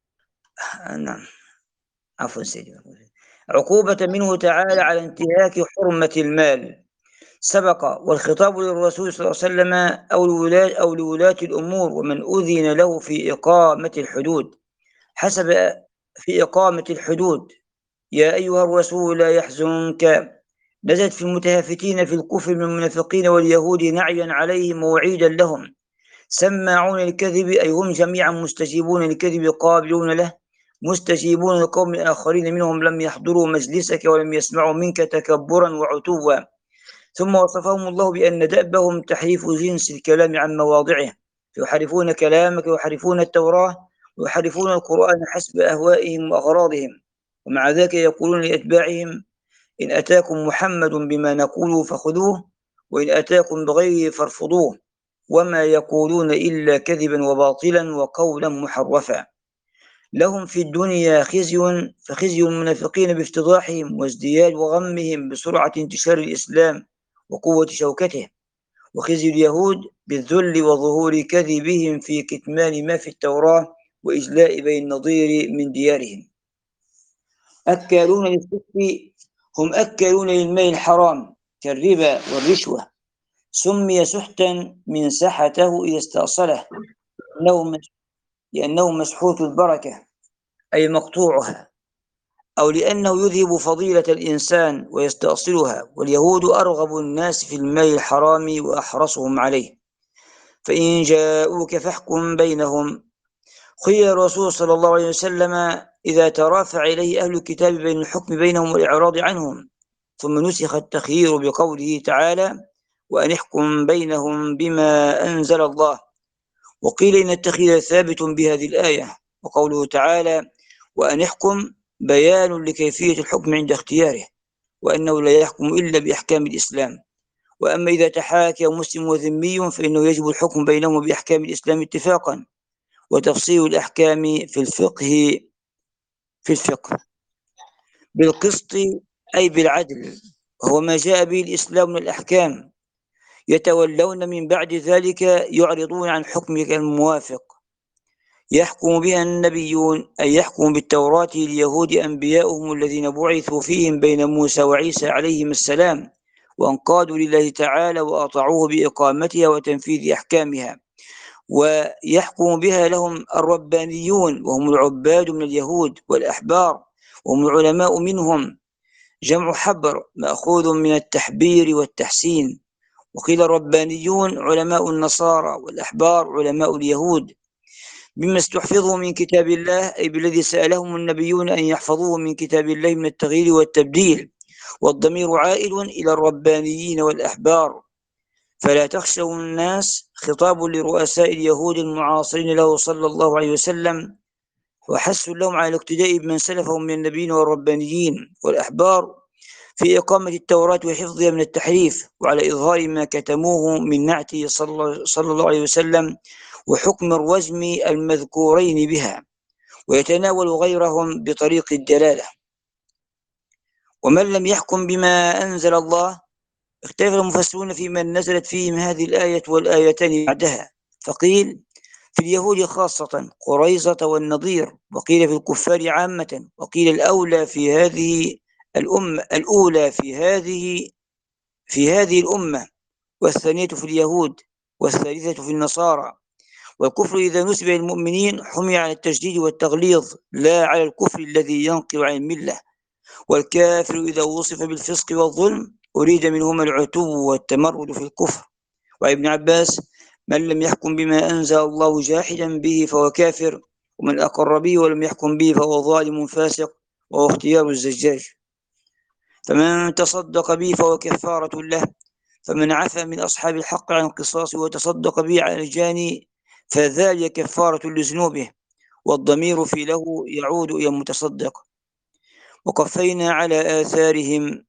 نعم، عفوا سيدي. عقوبة منه تعالى على انتهاك حرمة المال سبق. والخطاب للرسول صلى الله عليه وسلم أو لولاة أو لولاة الأمور ومن أذن له في إقامة الحدود حسب في إقامة الحدود. يا أيها الرسول لا يحزنك، نزلت في المتهافتين في الكفر من المنافقين واليهود نعيا عليهم ووعيدا لهم. سماعون الكذب، أي هم جميعا مستجيبون الكذب قابلون له، مستجيبون لقوم آخرين منهم لم يحضروا مجلسك ولم يسمعوا منك تكبرا وعتوا. ثم وصفهم الله بأن دأبهم تحريف جنس الكلام عن مواضعه، فيحرفون كلامك ويحرفون التوراة ويحرفون القرآن حسب أهوائهم وأغراضهم، ومع ذلك يقولون لأتباعهم: إن أتاكم محمد بما نقول فخذوه، وإن أتاكم بغيره فارفضوه، وما يقولون إلا كذبا وباطلا وقولا محرفا. لهم في الدنيا خزي، فخزي المنافقين بافتضاحهم وازدياد وغمهم بسرعة انتشار الإسلام وقوة شوكته، وخزي اليهود بالذل وظهور كذبهم في كتمان ما في التوراة وإجلاء بني النضير من ديارهم. أكالون للسحت، هم أكالون للمال الحرام كالربا والرشوة، سمي سحتا من سحته إذا استأصله، لأنه مسحوت البركة أي مقطوعها، أو لأنه يذهب فضيلة الإنسان ويستأصلها. واليهود أرغب الناس في المال الحرام وأحرصهم عليه. فإن جاءوك فاحكم بينهم. خير الرسول صلى الله عليه وسلم إذا ترافع إليه أهل الكتاب بين الحكم بينهم والإعراض عنهم، ثم نسخ التخيير بقوله تعالى: وأن احكم بينهم بما أنزل الله. وقيل إن التخيير ثابت بهذه الآية، وقوله تعالى: وأن احكم بيان لكيفية الحكم عند اختياره، وأنه لا يحكم إلا بأحكام الإسلام. وأما إذا تحاكى مسلم وذمي فإنه يجب الحكم بينهما بأحكام الإسلام اتفاقا، وتفصيل الأحكام في الفقه في الفقه بالقسط أي بالعدل، وهو ما جاء به الإسلام من الأحكام. يتولون من بعد ذلك يعرضون عن حكمك الموافق. يحكم بها النبيون أي يحكم بالتوراة لليهود أنبياؤهم الذين بعثوا فيهم بين موسى وعيسى عليهم السلام، وانقادوا لله تعالى وأطاعوه بإقامتها وتنفيذ أحكامها. ويحكم بها لهم الربانيون، وهم العباد من اليهود، والأحبار وهم العلماء منهم، جمع حبر مأخوذ من التحبير والتحسين. وقيل الربانيون علماء النصارى، والأحبار علماء اليهود، بما استحفظوا من كتاب الله أي بالذي سألهم النبيون أن يحفظوه من كتاب الله من التغيير والتبديل. والضمير عائد إلى الربانيين والأحبار. فلا تخشوا الناس خطاب لرؤساء اليهود المعاصرين له صلى الله عليه وسلم، وحث لهم على الاقتداء بمن سلفهم من النبيين والربانيين والأحبار في إقامة التوراة وحفظها من التحريف، وعلى إظهار ما كتموه من نعته صلى الله عليه وسلم وحكم الرجم المذكورين بها، ويتناول غيرهم بطريق الدلالة. ومن لم يحكم بما أنزل الله، اختلف المفسرون في من نزلت فيهم هذه الآية والآيتين بعدها، فقيل في اليهود خاصة قريظة والنضير، وقيل في الكفار عامة، وقيل الأولى في هذه الأمة الأولى في هذه في هذه الأمة، والثانية في اليهود، والثالثة في النصارى. والكفر إذا نسب للمؤمنين حمي على التشديد والتغليظ لا على الكفر الذي ينقل عن الملة. والكافر إذا وصف بالفسق والظلم أريد منهما العتو والتمرد في الكفر. وعن ابن عباس: من لم يحكم بما أنزل الله جاحدا به فهو كافر، ومن أقر به ولم يحكم به فهو ظالم فاسق، وهو اختيار الزجاج. فمن تصدق به فهو كفارة له، فمن عفى من أصحاب الحق عن القصاص وتصدق به على الجاني فذلك كفارة لذنوبه، والضمير في له يعود إلى المتصدق. وقفينا على آثارهم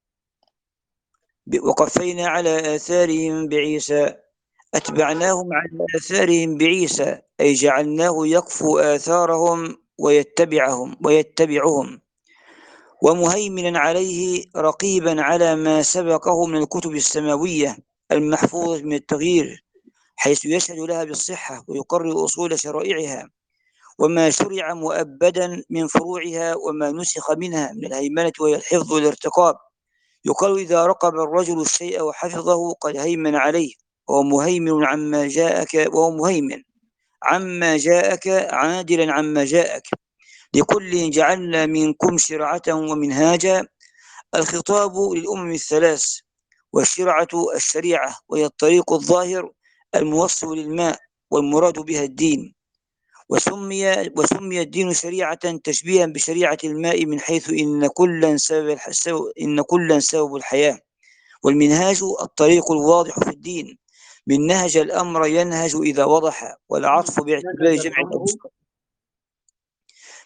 وقفينا على آثارهم بعيسى، أتبعناهم على آثارهم بعيسى أي جعلناه يقفو آثارهم ويتبعهم ويتبعهم ومهيمنا عليه رقيبا على ما سبقه من الكتب السماوية المحفوظة من التغيير، حيث يشهد لها بالصحة ويقرر أصول شرائعها، وما شرع مؤبدا من فروعها، وما نسخ منها من الهيمنة وهي الحفظ والارتقاب. يقال إذا رقب الرجل الشيء وحفظه قد هيمن عليه، وهو مهيمن عما جاءك وهو مهيمن عما جاءك عادلا عما جاءك. لكل جعلنا منكم شرعة ومنهاجا. الخطاب للأمم الثلاث، والشرعة الشريعة وهي الطريق الظاهر الموصل للماء، والمراد بها الدين. وسمي وسمي الدين شريعة تشبيها بشريعة الماء، من حيث إن كلا سبب إن كلا سبب الحياة. والمنهاج الطريق الواضح في الدين، من نهج الأمر ينهج إذا وضح، والعطف باعتبار جمع الأبصار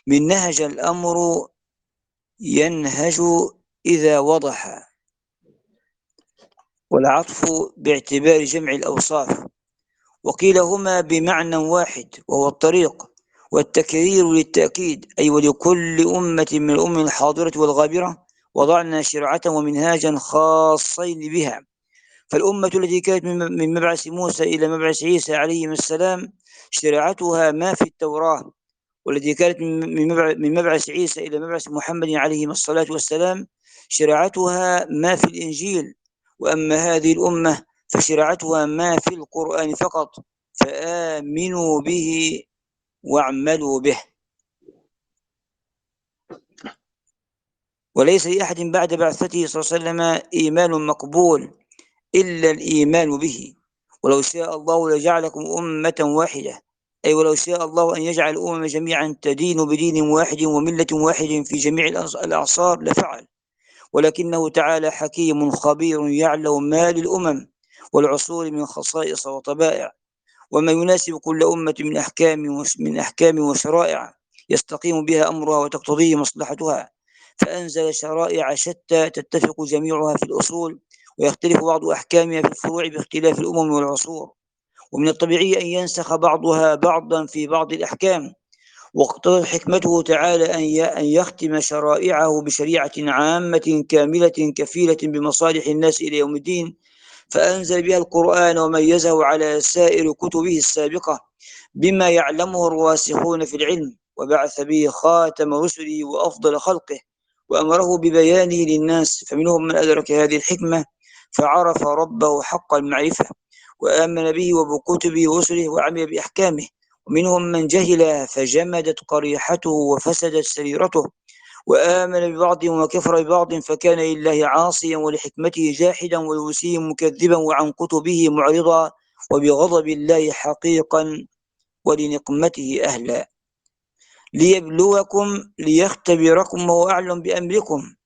من نهج الأمر ينهج إذا وضح، والعطف باعتبار جمع الأوصاف، وقيل هما بمعنى واحد وهو الطريق، والتكرير للتأكيد، أي ولكل أمة من الأمم الحاضرة والغابرة وضعنا شرعة ومنهاجا خاصين بها. فالأمة التي كانت من مبعث موسى إلى مبعث عيسى عليهم السلام شريعتها ما في التوراة، والتي كانت من مبعث عيسى إلى مبعث محمد عليه الصلاة والسلام شريعتها ما في الإنجيل. وأما هذه الأمة فشريعتها ما في القرآن فقط، فآمنوا به واعملوا به. وليس لأحد بعد بعثته صلى الله عليه وسلم إيمان مقبول إلا الإيمان به. ولو شاء الله لجعلكم أمة واحدة، أي ولو شاء الله أن يجعل الأمم جميعا تدين بدين واحد وملة واحد في جميع الأعصار لفعل، ولكنه تعالى حكيم خبير يعلم ما للأمم والعصور من خصائص وطبائع، وما يناسب كل أمة من أحكام من أحكام وشرائع يستقيم بها أمرها وتقتضيه مصلحتها، فأنزل شرائع شتى تتفق جميعها في الأصول، ويختلف بعض أحكامها في الفروع باختلاف الأمم والعصور. ومن الطبيعي أن ينسخ بعضها بعضا في بعض الأحكام، واقتضت حكمته تعالى أن يختم شرائعه بشريعة عامة كاملة كفيلة بمصالح الناس إلى يوم الدين، فأنزل بها القرآن وميزه على سائر كتبه السابقة بما يعلمه الراسخون في العلم، وبعث به خاتم رسله وأفضل خلقه، وأمره ببيانه للناس، فمنهم من أدرك هذه الحكمة فعرف ربه حق المعرفة وآمن به وبكتبه ورسله وعمل بأحكامه، ومنهم من جهل فجمدت قريحته وفسدت سريرته، وآمن ببعض وكفر ببعض فكان لله عاصيا ولحكمته جاحدا ولوسيه مكذبا وعن كتبه معرضا وبغضب الله حقيقا ولنقمته أهلا، ليبلوكم ليختبركم وهو أعلم بأمركم،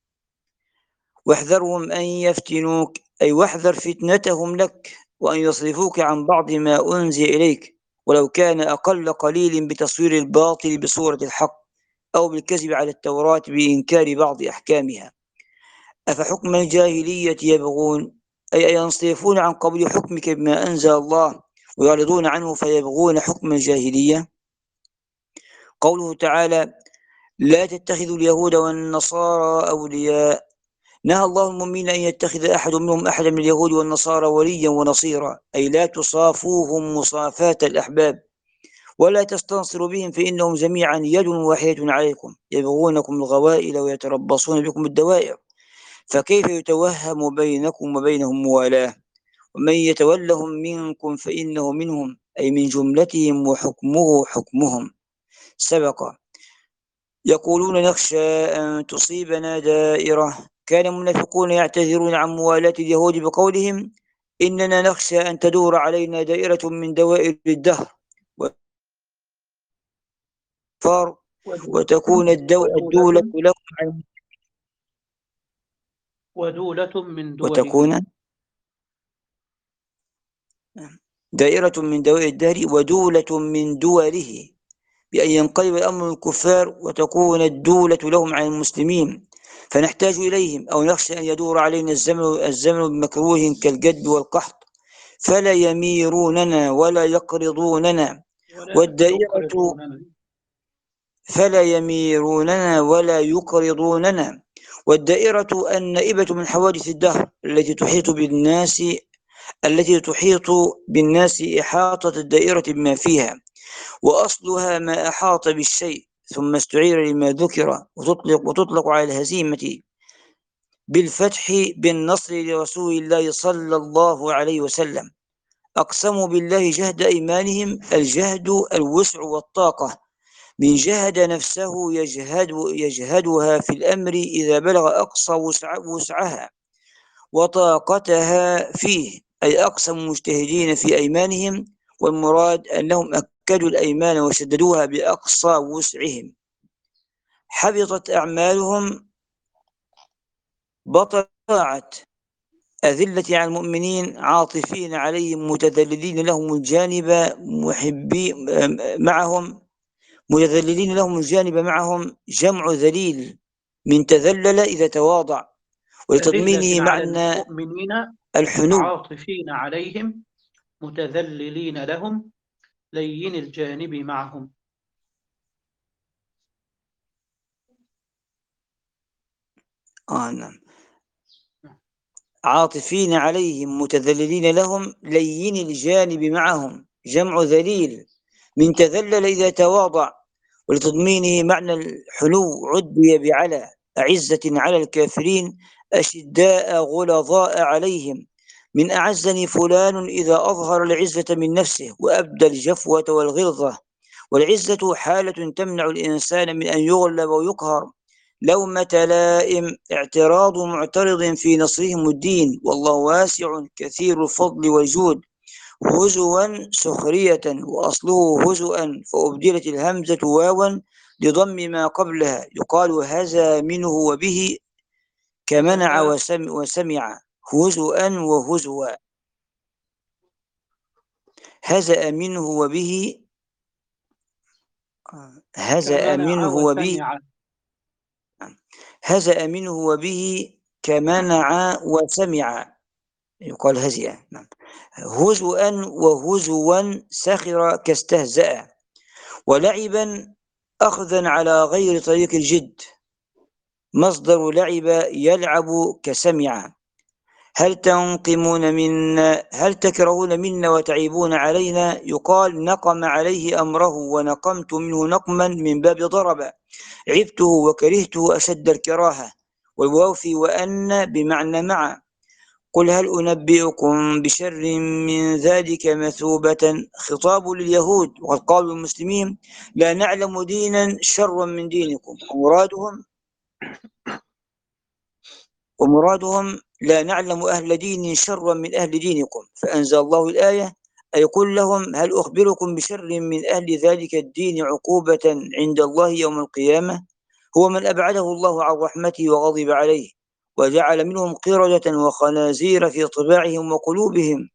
واحذرهم أن يفتنوك، أي واحذر فتنتهم لك وأن يصرفوك عن بعض ما أنزل إليك ولو كان أقل قليل بتصوير الباطل بصورة الحق أو بالكذب على التوراة بإنكار بعض أحكامها. أفحكم الجاهلية يبغون، أي ينصرفون عن قبول حكمك بما أنزل الله ويعرضون عنه فيبغون حكم الجاهلية. قوله تعالى لا تتخذوا اليهود والنصارى أولياء، نهى الله المؤمنين أن يتخذ أحد منهم أحدا من اليهود والنصارى وليا ونصيرا، أي لا تصافوهم مصافاة الأحباب ولا تستنصروا بهم فإنهم جميعا يد واحدة عليكم يبغونكم الغوائل ويتربصون بكم الدوائر، فكيف يتوهم بينكم وبينهم موالاه، ومن يتولهم منكم فإنه منهم، أي من جملتهم وحكمه حكمهم. سبق. يقولون نخشى أن تصيبنا دائرة، كان المنافقون يعتذرون عن موالاة اليهود بقولهم إننا نخشى أن تدور علينا دائرة من دوائر الدهر وتكون الدولة لهم ودولة من دوله وتكون دائرة من دوائر الدهر ودولة من دوله، بأن ينقلب الأمر الكفار وتكون الدولة لهم عن المسلمين فنحتاج إليهم، أو نخشى أن يدور علينا الزمن الزمن بمكروه كالجد والقحط فلا يميروننا ولا يقرضوننا، والدائرة فلا يميروننا ولا يقرضوننا، والدائرة النائبة من حوادث الدهر التي تحيط بالناس التي تحيط بالناس إحاطة الدائرة بما فيها، وأصلها ما أحاط بالشيء ثم استعير لما ذكر، وتطلق, وتطلق على الهزيمة بالفتح بالنصر لرسول الله صلى الله عليه وسلم. أقسموا بالله جهد أيمانهم، الجهد الوسع والطاقة، من جهد نفسه يجهد يجهدها في الأمر إذا بلغ أقصى وسع وسعها وطاقتها فيه، أي أقسموا مجتهدين في أيمانهم، والمراد أنهم أكدوا الأيمان وشددوها بأقصى وسعهم. حبطت أعمالهم بطاعة أذلة على المؤمنين عاطفين عليهم متذللين لهم الجانب محبين معهم متذللين لهم الجانب معهم جمع ذليل من تذلل إذا تواضع، ولتضمينه أذلة على معنى المؤمنين الحنو. عاطفين عليهم متذللين لهم لين الجانب معهم. آه نعم. عاطفين عليهم متذللين لهم لين الجانب معهم جمع ذليل من تذلل إذا تواضع، ولتضمينه معنى الحنو عدي بعلى أعزة على الكافرين أشداء غلظاء عليهم، من أعزني فلان إذا أظهر العزة من نفسه وأبدى الجفوة والغلظة. والعزة حالة تمنع الإنسان من أن يغلب ويقهر، لومة لائم اعتراض معترض في نصرهم الدين، والله واسع كثير الفضل والجود. هزوا سخرية وأصله هزؤا فأبدلت الهمزة واوا لضم ما قبلها، يقال هزا منه وبه كمنع وسمع, وسمع هزؤا وهزوا. هزأ منه وبه هزأ منه وبه هزأ منه وبه كمنع وسمع، يقال هزئ. نعم. هزؤا وهزوا سخر كاستهزأ، ولعبا أخذا على غير طريق الجد، مصدر لعب يلعب كسمع. هل تنقمون منا هل تكرهون منا وتعيبون علينا، يقال نقم عليه أمره ونقمت منه نقما من باب ضرب، عبته وكرهته أشد الكراهة. والواو في وأن بمعنى مع. قل هل أنبئكم بشر من ذلك مثوبة، خطاب لليهود، وقد قالوا المسلمين لا نعلم دينا شرا من دينكم، ومرادهم ومرادهم لا نعلم أهل دين شرا من أهل دينكم، فأنزل الله الآية أي قل لهم هل أخبركم بشر من أهل ذلك الدين عقوبة عند الله يوم القيامة، هو من أبعده الله عن رحمته وغضب عليه وجعل منهم قردة وخنازير في طباعهم وقلوبهم،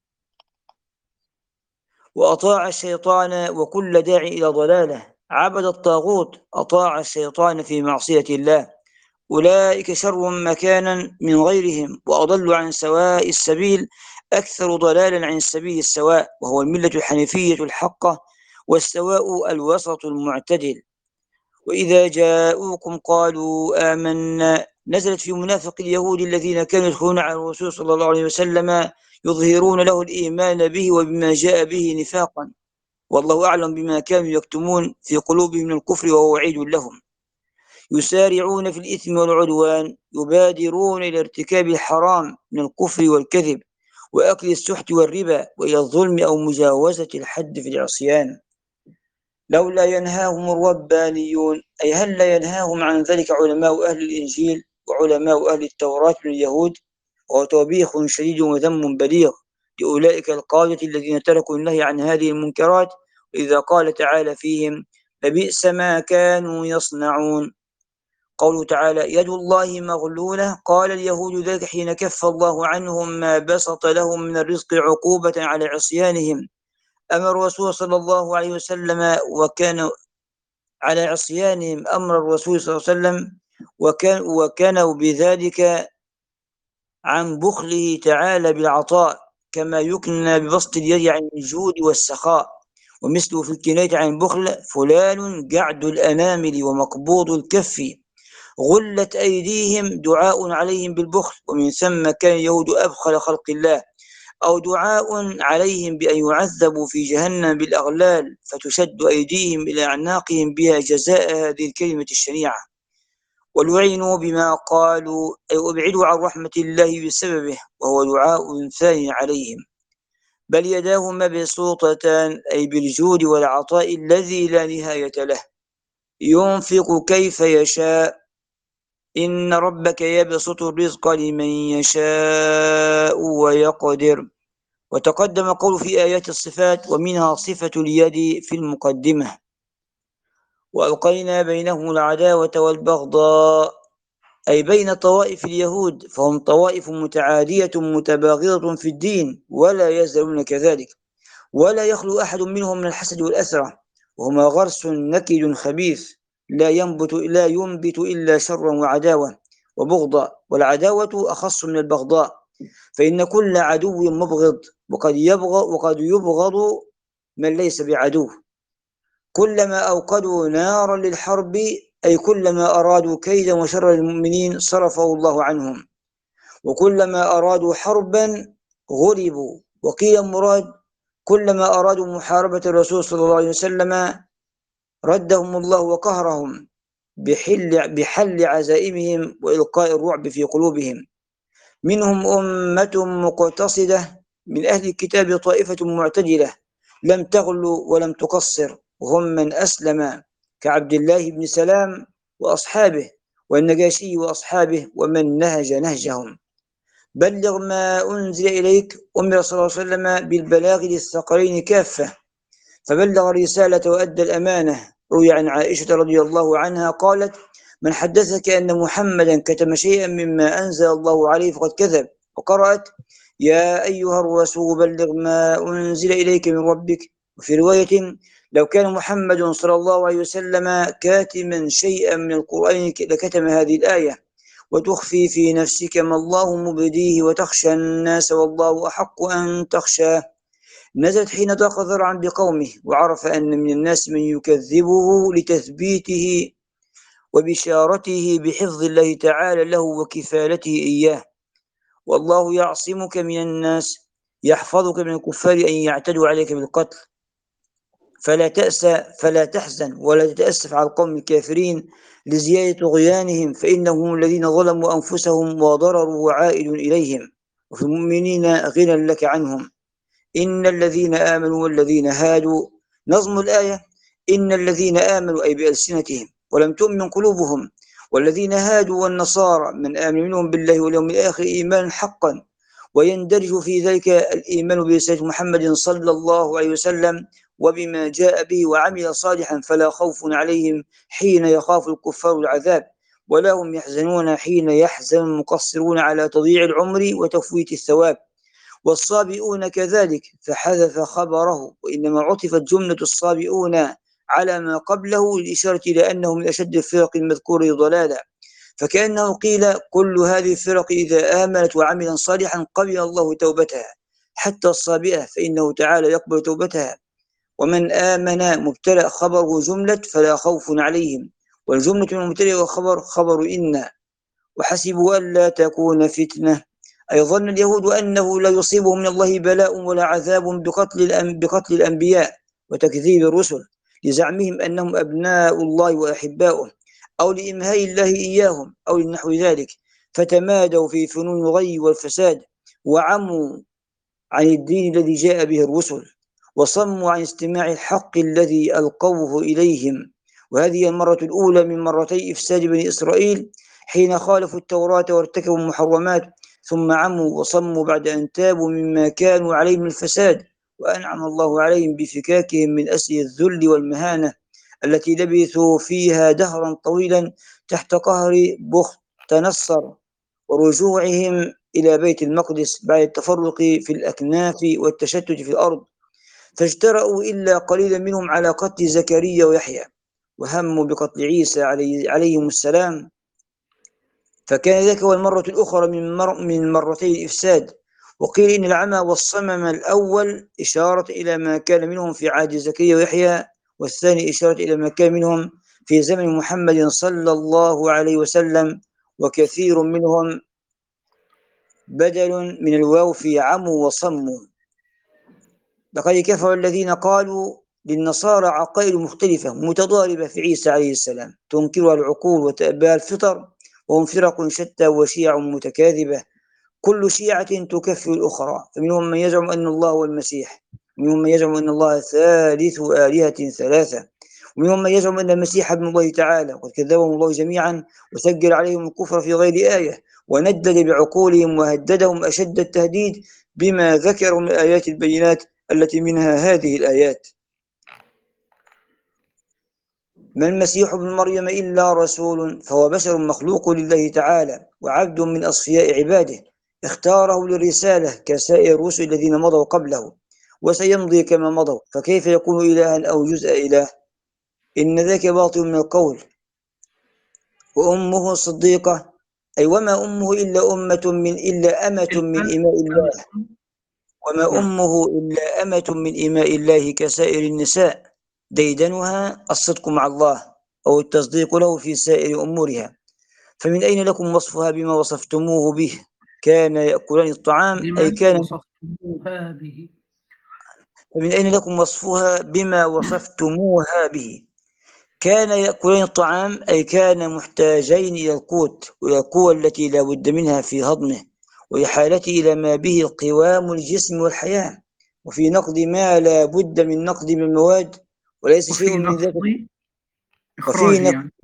وأطاع الشيطان وكل داعي إلى ضلاله، عبد الطاغوت أطاع الشيطان في معصية الله، أولئك شر مكانا من غيرهم وأضل عن سواء السبيل، أكثر ضلالا عن السبيل السواء، وهو الملة الحنيفية الحقة، والسواء الوسط المعتدل. وإذا جاءوكم قالوا آمنا، نزلت في منافق اليهود الذين كانوا يدخلون على الرسول صلى الله عليه وسلم يظهرون له الإيمان به وبما جاء به نفاقا، والله أعلم بما كانوا يكتمون في قلوبهم من الكفر وهو وعيد لهم. يسارعون في الإثم والعدوان، يبادرون إلى ارتكاب الحرام من الكفر والكذب وأكل السحت والربا وإلى الظلم أو مجاوزة الحد في العصيان. لولا ينهاهم الربانيون، أي هل لا ينهاهم عن ذلك علماء أهل الإنجيل وعلماء أهل التوراة من اليهود، وهو توبيخ شديد وذم بليغ لأولئك القادة الذين تركوا النهي عن هذه المنكرات. وإذا قال تعالى فيهم لبئس ما كانوا يصنعون. قوله تعالى يد الله مغلولة، قال اليهود ذلك حين كف الله عنهم ما بسط لهم من الرزق عقوبة على عصيانهم، أمر الرسول صلى الله عليه وسلم وكان على عصيانهم أمر الرسول صلى الله عليه وسلم وكان وكانوا بذلك عن بخله تعالى بالعطاء، كما يكنى ببسط اليد عن الجود والسخاء، ومثله في الكناية عن البخل فلان قعد الأنامل ومقبوض الكف، غلت أيديهم دعاء عليهم بالبخل، ومن ثم كان اليهود أبخل خلق الله، أو دعاء عليهم بأن يعذبوا في جهنم بالأغلال فتشد أيديهم إلى أعناقهم بها جزاء هذه الكلمة الشنيعة، ولعنوا بما قالوا أي أبعدوا عن رحمة الله بسببه، وهو دعاء ثاني عليهم. بل يداه مبسوطتان أي بالجود والعطاء الذي لا نهاية له، ينفق كيف يشاء، إن ربك يبسط الرزق لمن يشاء ويقدر. وتقدم قول في آيات الصفات ومنها صفة اليد في المقدمة. وألقينا بينهم العداوة والبغضاء أي بين طوائف اليهود، فهم طوائف متعادية متباغضة في الدين ولا يزالون كذلك، ولا يخلو أحد منهم من الحسد والأسرة، وهما غرس نكد خبيث لا ينبت لا ينبت إلا شرا وعداوة وبغضا، والعداوة أخص من البغضاء، فإن كل عدو مبغض، وقد يبغض وقد يبغض من ليس بعدو. كلما أوقدوا نارا للحرب، أي كلما أرادوا كيدا وشر المؤمنين صرفه الله عنهم، وكلما أرادوا حربا غلبوا. وقيل المراد كلما أرادوا محاربة الرسول صلى الله عليه وسلم ردهم الله وقهرهم بحل, بحل عزائمهم وإلقاء الرعب في قلوبهم. منهم أمة مقتصدة، من أهل الكتاب طائفة معتدلة لم تغلو ولم تقصر، وهم من أسلم كعبد الله بن سلام وأصحابه، والنجاشي وأصحابه، ومن نهج نهجهم. بلغ ما أنزل إليك، أمر صلى الله عليه وسلم بالبلاغ للثقلين كافة، فبلغ الرسالة وأدى الأمانة. روي عن عائشة رضي الله عنها قالت: من حدثك أن محمدا كتم شيئا مما أنزل الله عليه فقد كذب. وقرأت: يا أيها الرسول بلغ ما أنزل إليك من ربك. وفي رواية: لو كان محمد صلى الله عليه وسلم كاتما شيئا من القرآن لكتم هذه الآية، وتخفي في نفسك ما الله مبديه وتخشى الناس والله أحق أن تخشاه. نزلت حين ضاق ذرعا بقومه، وعرف أن من الناس من يكذبه لتثبيته وبشارته بحفظ الله تعالى له وكفالته إياه. والله يعصمك من الناس، يحفظك من الكفار أن يعتدوا عليك بالقتل. فلا تأسى فلا تحزن ولا تتأسف على القوم الكافرين لزيادة طغيانهم، فإنهم الذين ظلموا أنفسهم وضرروا وعائد إليهم، وفي المؤمنين غنى لك عنهم. إن الذين آمنوا والذين هادوا، نظم الآية: إن الذين آمنوا أي بألسنتهم ولم تؤمن قلوبهم، والذين هادوا والنصارى من آمن منهم بالله واليوم الآخر إيمانا حقا، ويندرج في ذلك الإيمان برسالة محمد صلى الله عليه وسلم وبما جاء به وعمل صالحا، فلا خوف عليهم حين يخاف الكفار العذاب، ولا هم يحزنون حين يحزن المقصرون على تضييع العمر وتفويت الثواب. والصابئون كذلك، فحذف خبره، وإنما عطفت جملة الصابئون على ما قبله للإشارة إلى أنه من أشد الفرق المذكورة ضلالا، فكأنه قيل كل هذه الفرق إذا آمنت وعملا صالحا قبل الله توبتها، حتى الصابئة فإنه تعالى يقبل توبتها. ومن آمن مبتدأ خبره جملة فلا خوف عليهم، والجملة من المبتدأ والخبر خبر إن. وحسبوا ألا تكون فتنة، أي ظن اليهود أنه لا يصيبهم من الله بلاء ولا عذاب بقتل, بقتل الأنبياء وتكذيب الرسل، لزعمهم أنهم أبناء الله وأحباؤه، أو لإمهاء الله إياهم، أو لنحو ذلك، فتمادوا في فنون الغي والفساد، وعموا عن الدين الذي جاء به الرسل، وصموا عن استماع الحق الذي ألقوه إليهم. وهذه المرة الأولى من مرتي إفساد بني إسرائيل حين خالفوا التوراة وارتكبوا المحرمات، ثم عموا وصموا بعد أن تابوا مما كانوا عليه من الفساد، وأنعم الله عليهم بفكاكهم من أسر الذل والمهانة التي لبثوا فيها دهرا طويلا تحت قهر بخت نصر، ورجوعهم إلى بيت المقدس بعد التفرق في الأكناف والتشتت في الأرض، فاجترأوا إلا قليلا منهم على قتل زكريا ويحيى، وهموا بقتل عيسى عليه عليهم السلام. فكان ذلك هو المرة الأخرى من, مر من مرتي الإفساد. وقيل إن العمى والصمم الأول إشارة إلى ما كان منهم في عهد زكريا ويحيى، والثاني إشارة إلى ما كان منهم في زمن محمد صلى الله عليه وسلم، وكثير منهم بدل من الواو في عموا وصموا. لقد كفر الذين قالوا للنصارى عقائد مختلفة متضاربة في عيسى عليه السلام تنكرها العقول وتأباها الفطر، وهم فرق شتى وشيع متكاذبة كل شيعة تكفر الأخرى، فمنهم من يزعم أن الله هو المسيح، ومنهم من يزعم أن الله ثالث آلهة ثلاثة، ومنهم من يزعم أن المسيح ابن الله تعالى، وقد كذبهم الله جميعا وسجل عليهم الكفر في غير آية، وندد بعقولهم وهددهم أشد التهديد بما ذكروا من الآيات البينات التي منها هذه الآيات. ما المسيح ابن مريم إلا رسول، فهو بشر مخلوق لله تعالى وعبد من أصفياء عباده، اختاره للرسالة كسائر الرسل الذين مضوا قبله وسيمضي كما مضوا، فكيف يكون إلها أو جزء إله؟ إن ذاك باطل من القول. وأمه صديقة، أي وما أمه إلا أمة من إلا أمة من إماء الله، وما أمه إلا أمة من إماء الله كسائر النساء، ديدنها الصدق مع الله أو التصديق له في سائر أمورها. فمن أين لكم وصفها بما وصفتموه به؟ كان يأكلان الطعام أي لمن كان وصفتموها به. فمن أين لكم وصفها بما وصفتموها به؟ كان يأكلان الطعام أي كان محتاجين إلى القوت وإلى القوة التي لا بد منها في هضمه، وإحالته إلى ما به قوام الجسم والحياة، وفي نقد ما لا بد من نقد من المواد، وليس شيء وفي من ذلك. نفض وفي إخراج نقد يعني.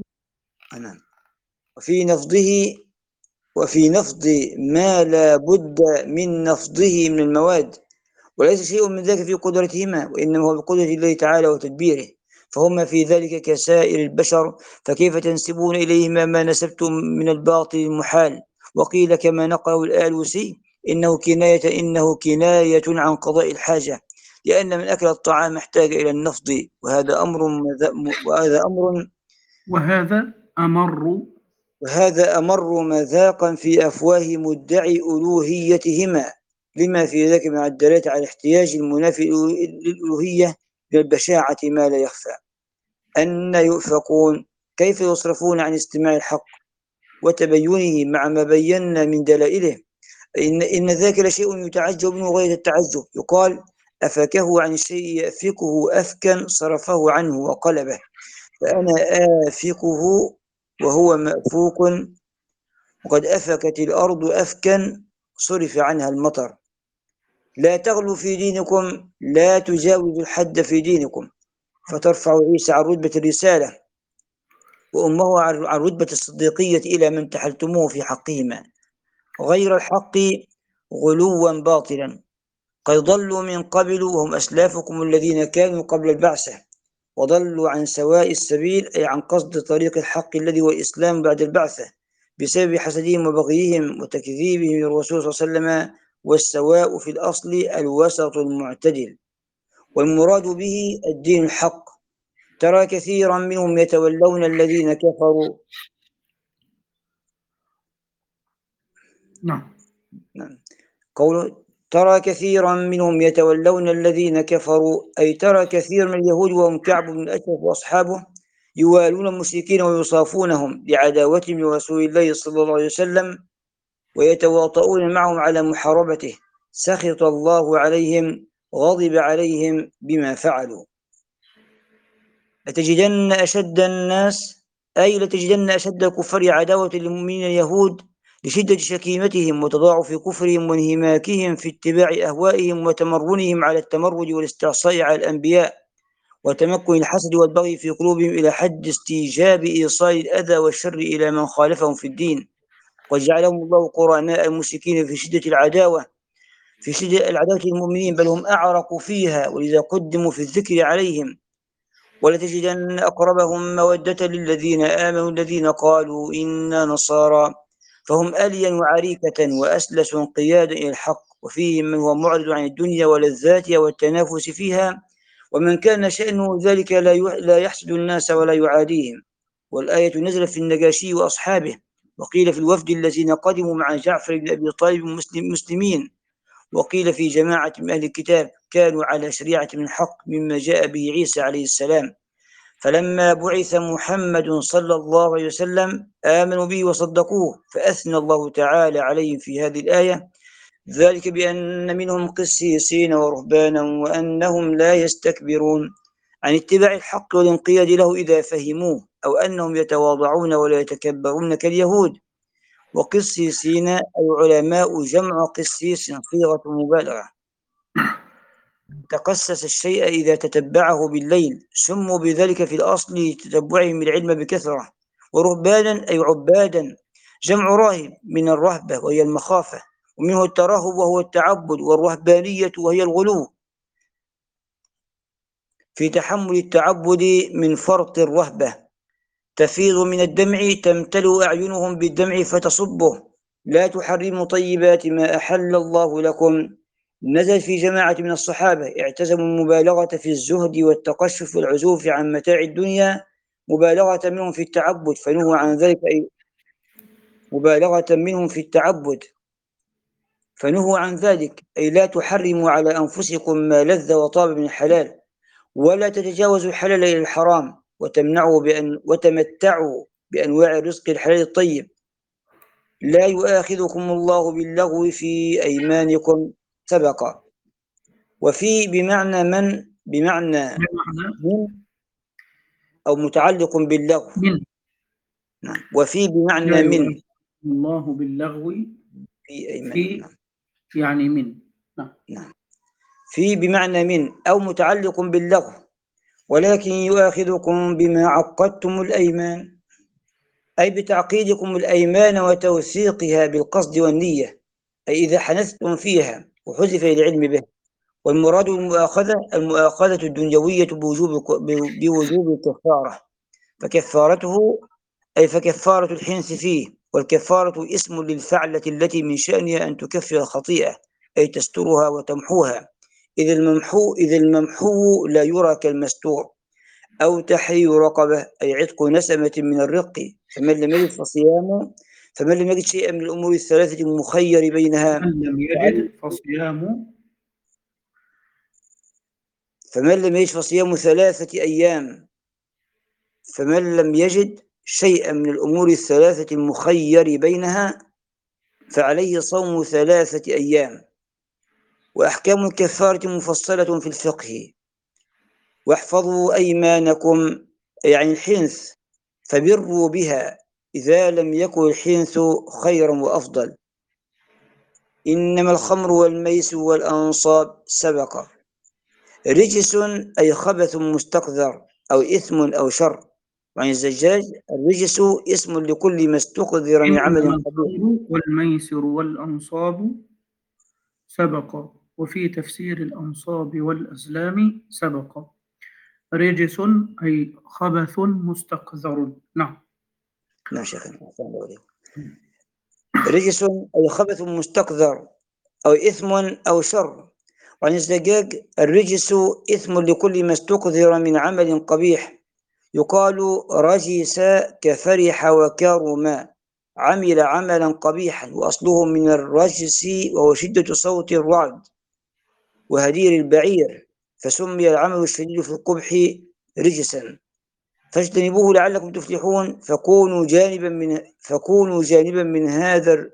وفي نفضه وفي نفض ما لا بد من نفضه من المواد، وليس شيء من ذلك في قدرتهما، وإنما هو بقدرة الله تعالى وتدبيره، فهما في ذلك كسائر البشر. فكيف تنسبون إليهما ما نسبتم من الباطل المحال؟ وقيل كما نقله الآلوسي إنه كناية إنه كناية عن قضاء الحاجة، لأن من أكل الطعام احتاج إلى النفض، وهذا أمر وهذا أمر وهذا أمر وهذا أمر مذاقا في أفواه مدعي ألوهيتهما، لما في ذلك من الدلالة على احتياج المنافي للألوهية بالبشاعة ما لا يخفى. أن يؤفكون، كيف يصرفون عن استماع الحق وتبينه مع ما بينا من دلائله؟ إن, إن ذاك لشيء يتعجب منه غاية التعجب. يقال أفكه عن الشيء يأفكه أفكا صرفه عنه وقلبه، فأنا آفكه وهو مأفوك، وقد أفكت الأرض أفكا صرف عنها المطر. لا تغلوا في دينكم، لا تجاوزوا الحد في دينكم، فترفع عيسى عن رتبة الرسالة وأمه عن رتبة الصديقية إلى من تحلتموه في حقهما غير الحق غلوا باطلا. قد ضلوا من قبل وهم أسلافكم الذين كانوا قبل البعثة، وضلوا عن سواء السبيل أي عن قصد طريق الحق الذي هو الإسلام بعد البعثة، بسبب حسدهم وبغيهم وتكذيبهم للرسول صلى الله عليه وسلم. والسواء في الأصل الوسط المعتدل، والمراد به الدين الحق. ترى كثيرا منهم يتولون الذين كفروا نعم قول ترى كثيرا منهم يتولون الذين كفروا، أي ترى كثير من اليهود وهم كعب بن الأشرف وأصحابه يوالون المشركين ويصافونهم لعداوتهم لرسول الله صلى الله عليه وسلم، ويتواطؤون معهم على محاربته. سخط الله عليهم غضب عليهم بما فعلوا. لتجدن أشد الناس أي لتجدن أشد الكفار عداوة للمؤمنين اليهود لشدة شكيمتهم وتضاعف كفرهم وانهماكهم في اتباع أهوائهم وتمرنهم على التمرد والاستعصاء على الأنبياء، وتمكن الحسد والبغي في قلوبهم إلى حد استيجاب إيصال الأذى والشر إلى من خالفهم في الدين. وجعلهم الله قرناء المشركين في شدة العداوة في شدة العداوة للمؤمنين، بل هم أعرقوا فيها، ولذا قدموا في الذكر عليهم. ولتجدن أقربهم مودة للذين آمنوا الذين قالوا إنا نصارى، فهم ألين وعريكة وأسلس انقيادا إلى الحق، وفيهم من هو معرض عن الدنيا ولذاتها والتنافس فيها، ومن كان شأنه ذلك لا يحسد الناس ولا يعاديهم. والآية نزلت في النجاشي وأصحابه، وقيل في الوفد الذين قدموا مع جعفر بن أبي طالب مسلمين، وقيل في جماعة من أهل الكتاب كانوا على شريعة من حق مما جاء به عيسى عليه السلام. فلما بعث محمد صلى الله عليه وسلم آمنوا به وصدقوه، فأثنى الله تعالى عليهم في هذه الآية، ذلك بأن منهم قسيسين ورهبانا وأنهم لا يستكبرون عن اتباع الحق والانقياد له إذا فهموه، أو أنهم يتواضعون ولا يتكبرون كاليهود. وقسيسين أي علماء، جمع قسيس صيغة مبالغة. تقسس الشيء إذا تتبعه بالليل، سموا بذلك في الأصل لتتبعهم العلم بكثرة. ورهبانا أي عبادا، جمع راهب من الرهبة وهي المخافة، ومنه الترهب وهو التعبد، والرهبانية وهي الغلو في تحمل التعبد من فرط الرهبة. تفيض من الدمع، تمتلئ أعينهم بالدمع فتصبه. لا تحرموا طيبات ما أحل الله لكم، نزل في جماعة من الصحابة اعتزموا المبالغة في الزهد والتقشف والعزوف عن متاع الدنيا مبالغة منهم في التعبد فنهوا عن ذلك أي مبالغة منهم في التعبد فنهوا عن ذلك أي لا تحرموا على أنفسكم ما لذ وطاب من الحلال ولا تتجاوزوا الحلال إلى الحرام وتمنعوا بأن وتمتعوا بأنواع الرزق الحلال الطيب. لا يؤاخذكم الله باللغو في أيمانكم سبق. وفي بمعنى من بمعنى بمعنى من أو متعلق باللغو. من. نعم. وفي بمعنى لا من يؤاخذ الله باللغو في أيمانكم. في نعم. يعني من. نعم. نعم. في بمعنى من أو متعلق باللغو ولكن يؤاخذكم بما عقدتم الأيمان أي بتعقيدكم الأيمان وتوثيقها بالقصد والنية أي إذا حنثتم فيها وحذف العلم به. والمراد المؤاخذة المؤاخذة الدنيوية بوجوب بوجوب الكفارة فكفارته أي فكفارة الحنث فيه والكفارة اسم للفعلة التي من شأنها أن تكفر الخطيئة أي تسترها وتمحوها إذا الممحو إذا الممحو لا يرى كالمستور. أو تحرير رقبة أي عتق نسمة من الرق فمن لم يجد فصيام فمن لم يجد شيئا من الأمور الثلاثة المخير بينها من لم يجد فصيام فمن لم يجد فصيام ثلاثة أيام فمن لم يجد شيئا من الأمور الثلاثة المخير بينها فعليه صوم ثلاثة أيام. وأحكام الكفارة مفصلة في الفقه. واحفظوا أيمانكم يعني الحنث فبروا بها إذا لم يكن الحنث خيرا وأفضل. إنما الخمر والميس والأنصاب سبق. رجس أي خبث مستقذر أو إثم أو شر. وعن الزجاج الرجس اسم لكل ما استقذر من عمل إنما قبيح. الخمر والميسر والأنصاب سبق. وفي تفسير الأنصاب والأزلام سبق. رجس أي خبث مستقذر. نعم. نعم شيخنا. رجس أي خبث مستقذر أو إثم أو شر. وعن الزجاج الرجس إثم لكل ما استقذر من عمل قبيح يقال رجس كفرح وكرم عمل عملا قبيحا وأصله من الرجس وهو شدة صوت الرعد وهدير البعير فسمي العمل الشديد في القبح رجسا فاجتنبوه لعلكم تفلحون فكونوا جانبا من فكونوا جانبا من هذا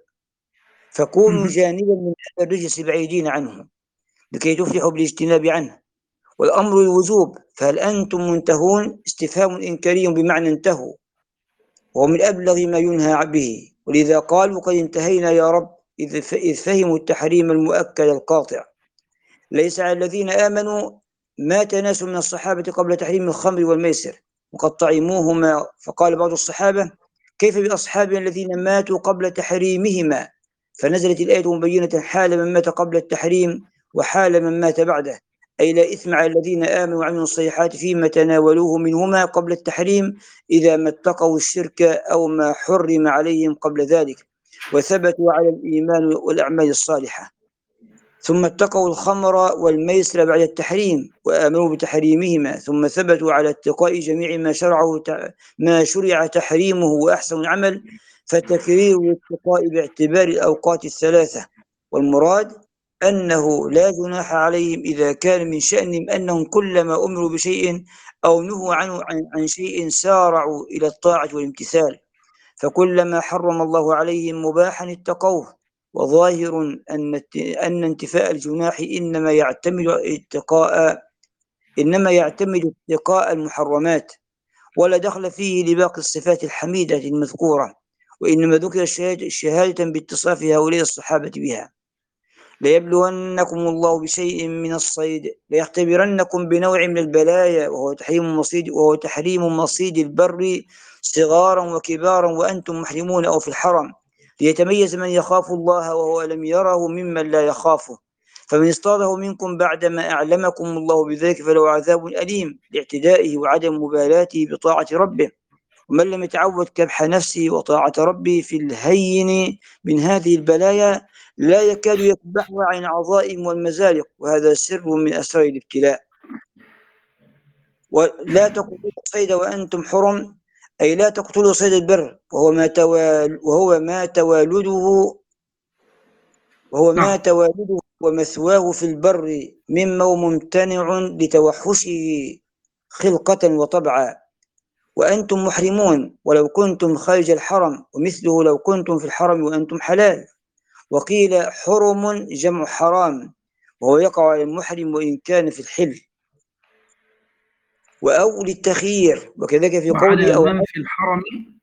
فكونوا جانبا من هذا الرجس بعيدين عنه لكي تفلحوا بالاجتناب عنه. والأمر الوجوب فهل أنتم منتهون استفهام إنكاري بمعنى انتهوا وهو من أبلغ ما ينهى به ولذا قالوا قد انتهينا يا رب إذ فهموا التحريم المؤكد القاطع. ليس على الذين آمنوا مات ناس من الصحابة قبل تحريم الخمر والميسر وقد طعموهما فقال بعض الصحابة كيف بأصحابنا الذين ماتوا قبل تحريمهما فنزلت الآية مبينة حال من مات قبل التحريم وحال من مات بعده أي لا إثم على الذين آمنوا وعملوا الصالحات فيما تناولوه منهما قبل التحريم إذا ما اتقوا الشرك أو ما حرم عليهم قبل ذلك وثبتوا على الإيمان والأعمال الصالحة ثم اتقوا الخمر والميسر بعد التحريم وآمنوا بتحريمهما ثم ثبتوا على اتقاء جميع ما شرعه ما شرع تحريمه وأحسن العمل فتكرير الاتقاء باعتبار الأوقات الثلاثة. والمراد أنه لا جناح عليهم إذا كان من شأنهم أنهم كلما أمروا بشيء أو نهوا عنه عن, عن شيء سارعوا إلى الطاعة والامتثال فكلما حرم الله عليهم مباحا اتقوه. وظاهر أن أن انتفاء الجناح إنما يعتمد اتقاء إنما يعتمد اتقاء المحرمات ولا دخل فيه لباقي الصفات الحميدة المذكورة وإنما ذكر الشهادة باتصاف هؤلاء الصحابة بها. ليبلونكم الله بشيء من الصيد ليختبرنكم بنوع من البلايا وهو تحريم مصيد وهو تحريم مصيد البر صغارا وكبارا وأنتم محرمون أو في الحرم ليتميز من يخاف الله وهو لم يره ممن لا يخافه فمن اصطاده منكم بعدما أعلمكم الله بذلك فله عذاب أليم لاعتدائه وعدم مبالاته بطاعة ربه ومن لم يتعود كبح نفسه وطاعة ربه في الهين من هذه البلايا لا يكاد يكبحها عن العظائم والمزالق، وهذا سر من أسرار الابتلاء. ولا تقتلوا الصيد وأنتم حرم، أي لا تقتلوا صيد البر وهو ما توال وهو ما توالده وهو ما نعم. توالده ومثواه في البر مما هو ممتنع لتوحشه خلقة وطبعا، وأنتم محرمون ولو كنتم خارج الحرم، ومثله لو كنتم في الحرم وأنتم حلال. وقيل حرم جمع حرام، وهو يقع على المحرم وإن كان في الحل. وأو للتخيير، وكذلك في قوله وعلى أو من في الحرم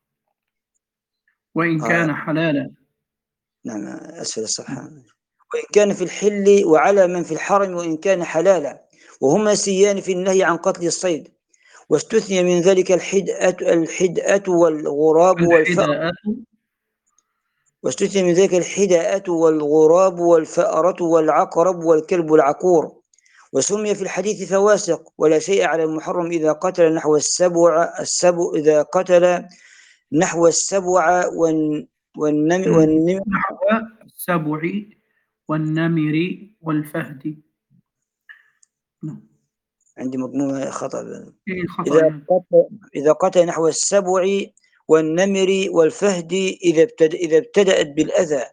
وإن آه كان حلالا. نعم أسفل الصفحة. وإن كان في الحل، وعلى من في الحرم وإن كان حلالا، وهما سيان في النهي عن قتل الصيد. واستثني من ذلك الحدأة الحدأة والغراب والفأر الحداءة. واستثني من ذلك الحدأة والغراب والفأرة والعقرب والكلب العقور. وسمي في الحديث فواسق. ولا شيء على المحرم إذا قتل نحو السبع السبع إذا قتل نحو السبع والن والنم والنم نحو السبع والنمر والفهد. نعم. عندي مضمون خطأ. إيه خطأ إذا يعني. قتل إذا قتل نحو السبع والنمر والفهد إذا ابتدأ إذا ابتدأت بالأذى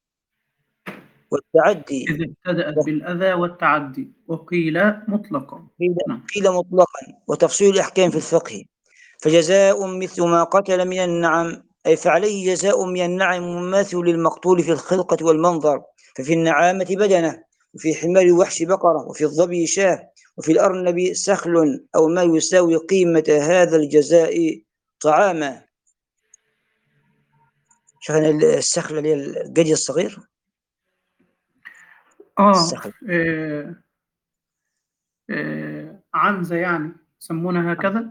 والتعدي. إذا ابتدأت بالأذى والتعدي. وقيل مطلقا. قيل نعم. قيل مطلقا. وتفصيل الأحكام في الفقه. فجزاء مثل ما قتل من النعم، أي فعليه جزاء من النعم مماثل للمقتول في الخلقة والمنظر. ففي النعامة بدنة، وفي حمار الوحش بقرة، وفي الظبي شاة، وفي الأرنب سخل أو ما يساوي قيمة هذا الجزاء طعاما. شوفنا السخل اللي هي القدي الصغير. آه, السخل آه, آه عنزة يعني يسمونها هكذا.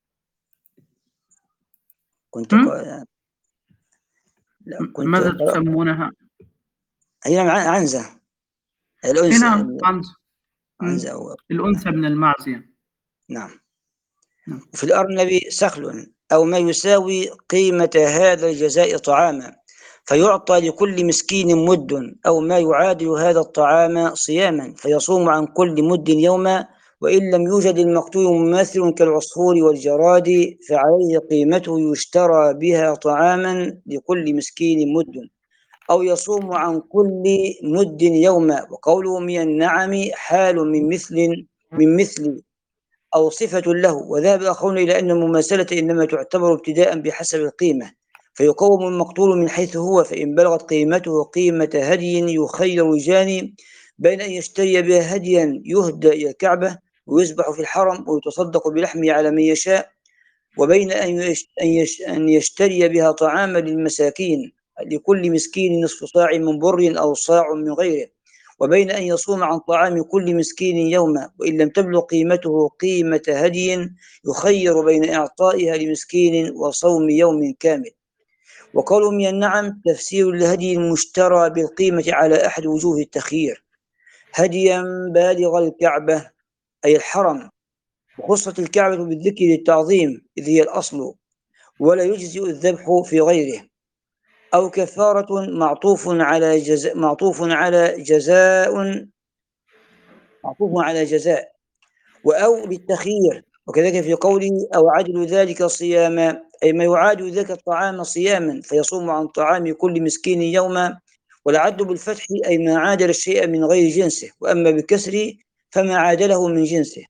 كنت هم؟ ق... لا م- كنت ماذا ق... تسمونها؟ هي عنزة إيه الأنثى. نعم عنزة. عنزة مم. أو... الأنثى من المعز يعني. نعم. نعم. وفي الأرنب سخل أو ما يساوي قيمة هذا الجزاء طعاما، فيعطى لكل مسكين مد أو ما يعادل هذا الطعام صياما، فيصوم عن كل مد يوما. وإن لم يوجد المقتول مماثل كالعصفور والجراد فعليه قيمته يشترى بها طعاما لكل مسكين مد، أو يصوم عن كل مد يوما. وقوله من النعم حال من مثل من مثل أو صفة له. وذهب آخرون إلى أن المماثلة إنما تعتبر ابتداء بحسب القيمة، فيقوم المقتول من حيث هو، فإن بلغت قيمته قيمة هدي يخير الجاني بين أن يشتري بها هديا يهدى إلى الكعبة ويذبح في الحرم ويتصدق بلحمه على من يشاء، وبين أن يشتري بها طعاما للمساكين لكل مسكين نصف صاع من بر أو صاع من غيره، وبين أن يصوم عن طعام كل مسكين يوما. وإن لم تبلغ قيمته قيمة هدي يخير بين إعطائها لمسكين وصوم يوم كامل. وقالوا من النعم تفسير الهدي المشترى بالقيمة على أحد وجوه التخيير. هديا بالغ الكعبة أي الحرم، وخصت الكعبة بالذكر للتعظيم إذ هي الأصل، ولا يجزئ الذبح في غيره. أو كفارة معطوف على جزاء معطوف على جزاء معطوف على جزاء. وأو للتخيير، وكذلك في قوله أو عدل ذلك صياما، أي ما يعادل ذلك الطعام صياما، فيصوم عن طعام كل مسكين يوما. والعدل بالفتح أي ما عادل الشيء من غير جنسه، وأما بالكسر فما عادله من جنسه.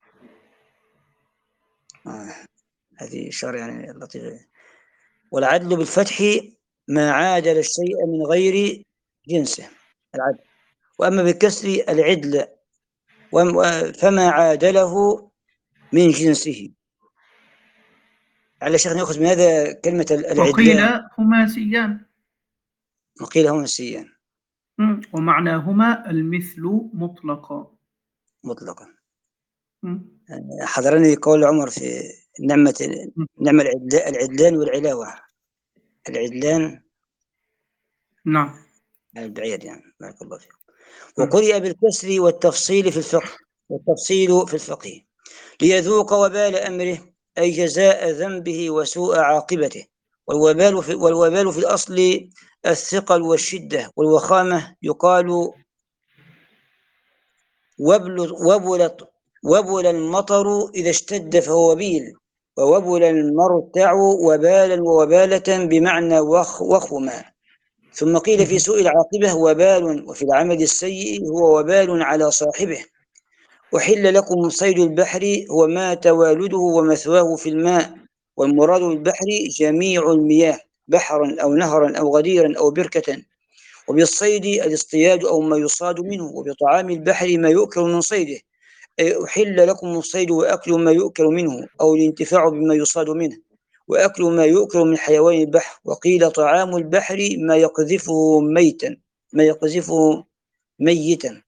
آه. هذه إشارة يعني لطيفة. والعدل بالفتح ما عادل الشيء من غير جنسه العدل، وأما بالكسر العدل فما عادله من جنسه. على شيخنا يأخذ من هذا كلمة وقيل العدلان. هما سيان. وقيل هما سيان مم. ومعناهما المثل مطلقا. مطلقا. مم. حضرني قول عمر في نعمة مم. نعمة العدلان والعلاوة. العدلان نعم. البعير يعني. بارك الله فيك. مم. وقرئ بالكسر والتفصيل في الفقه والتفصيل في الفقه ليذوق وبال أمره، أي جزاء ذنبه وسوء عاقبته. والوبال في, والوبال في الأصل الثقل والشدة، والوخامة يقال وبل, وبل, وبل المطر إذا اشتد فهو وبيل، ووبل المرتع وبالا ووبالة بمعنى وخ وخما. ثم قيل في سوء العاقبة وبال، وفي العمل السيء هو وبال على صاحبه. أحل لكم صيد البحر هو ما توالده ومثواه في الماء، والمراد بالبحر جميع المياه، بحرا أو نهرا أو غديرا أو بركة. وبالصيد الاصطياد أو ما يصاد منه، وبطعام البحر ما يؤكل من صيده، أي أحل لكم الصيد وأكل ما يؤكل منه، أو الانتفاع بما يصاد منه، وأكل ما يؤكل من حيوان البحر. وقيل طعام البحر ما يقذفه ميتا ما يقذفه ميتا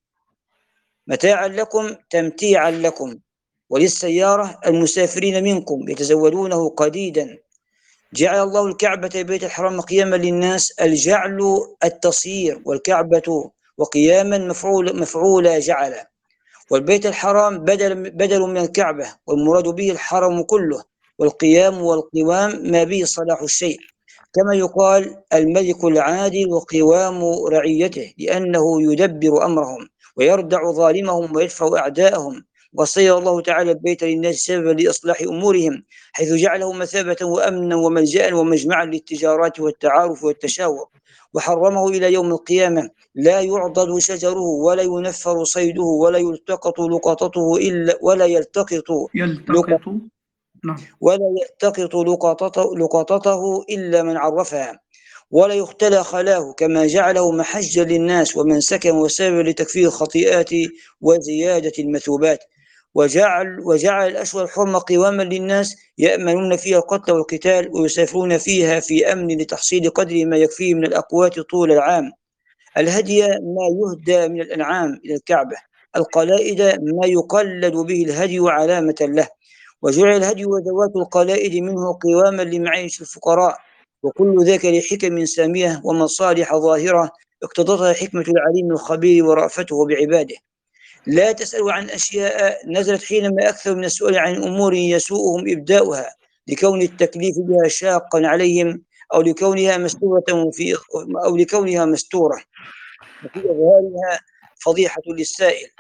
متاعا لكم تمتيعا لكم، وللسيارة المسافرين منكم يتزودونه قديدا. جعل الله الكعبة بيت الحرام قياما للناس، الجعل التصيير، والكعبة وقياما مفعول مفعول جعل. والبيت الحرام بدل بدل من الكعبة، والمراد به الحرم كله، والقيام والقوام ما به صلاح الشيء. كما يقال الملك العادل وقوام رعيته، لأنه يدبر أمرهم ويردع ظالمهم ويدفع أعداءهم. وصير الله تعالى البيت للناس سببا لإصلاح أمورهم، حيث جعله مثابة وأمنا وملجأ ومجمعا للتجارات والتعارف والتشاور. وحرمه إلى يوم القيامة، لا يعضد شجره ولا ينفر صيده ولا يلتقط لقطته إلا ولا يلتقط يلتقط نعم ولا يلتقط لقطته, لقطته إلا من عرفها، ولا يختلى خلاه، كما جعله محجا للناس ومن سكن وسبب لتكفير الخطيئات وزيادة المثوبات. وجعل, وجعل الأشهر الحرم قواما للناس يأمنون فيها القتل والقتال، ويسافرون فيها في أمن لتحصيل قدر ما يكفيه من الأقوات طول العام. الهدي ما يهدى من الأنعام إلى الكعبة، القلائد ما يقلد به الهدي علامة له. وجعل الهدي وذوات القلائد منه قواما لمعيش الفقراء، وكل ذاك لحكم سامية ومصالح ظاهرة اقتضتها حكمة العليم الخبير ورأفته بعباده. لا تسألوا عن أشياء نزلت حينما أكثر من السؤال عن أمور يسوءهم إبداؤها، لكون التكليف بها شاقا عليهم، أو لكونها مستورة في أو لكونها مستورة وفي إظهارها فضيحة للسائل.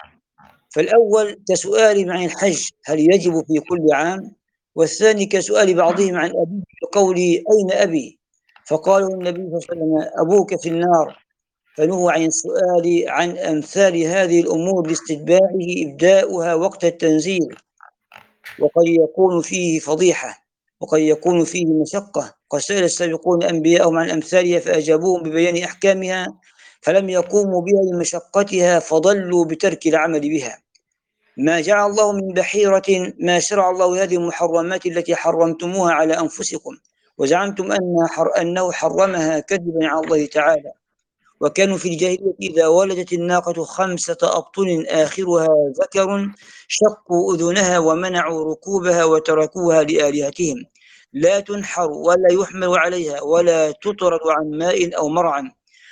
فالأول كسؤال عن الحج هل يجب في كل عام، والثاني كسؤال بعضهم عن أبيه بقوله أين أبي، فقالوا النبي صلى الله عليه وسلم أبوك في النار، فنهوا عن السؤال عن أمثال هذه الأمور لاستتباعه إبداؤها وقت التنزيل، وقد يكون فيه فضيحة وقد يكون فيه مشقة. قد سأل السابقون أنبياءهم عن أمثالها فأجابوهم ببيان أحكامها، فلم يقوموا بها لمشقتها فضلوا بترك العمل بها. ما جعل الله من بحيرة ما شرع الله هذه المحرمات التي حرمتموها على أنفسكم، وزعمتم أنه حرمها كذبا على الله تعالى. وكانوا في الجاهلية إذا ولدت الناقة خمسة أبطن آخرها ذكر شقوا أذنها ومنعوا ركوبها وتركوها لآلهتهم، لا تنحر ولا يحمل عليها ولا تطرد عن ماء أو مرعى،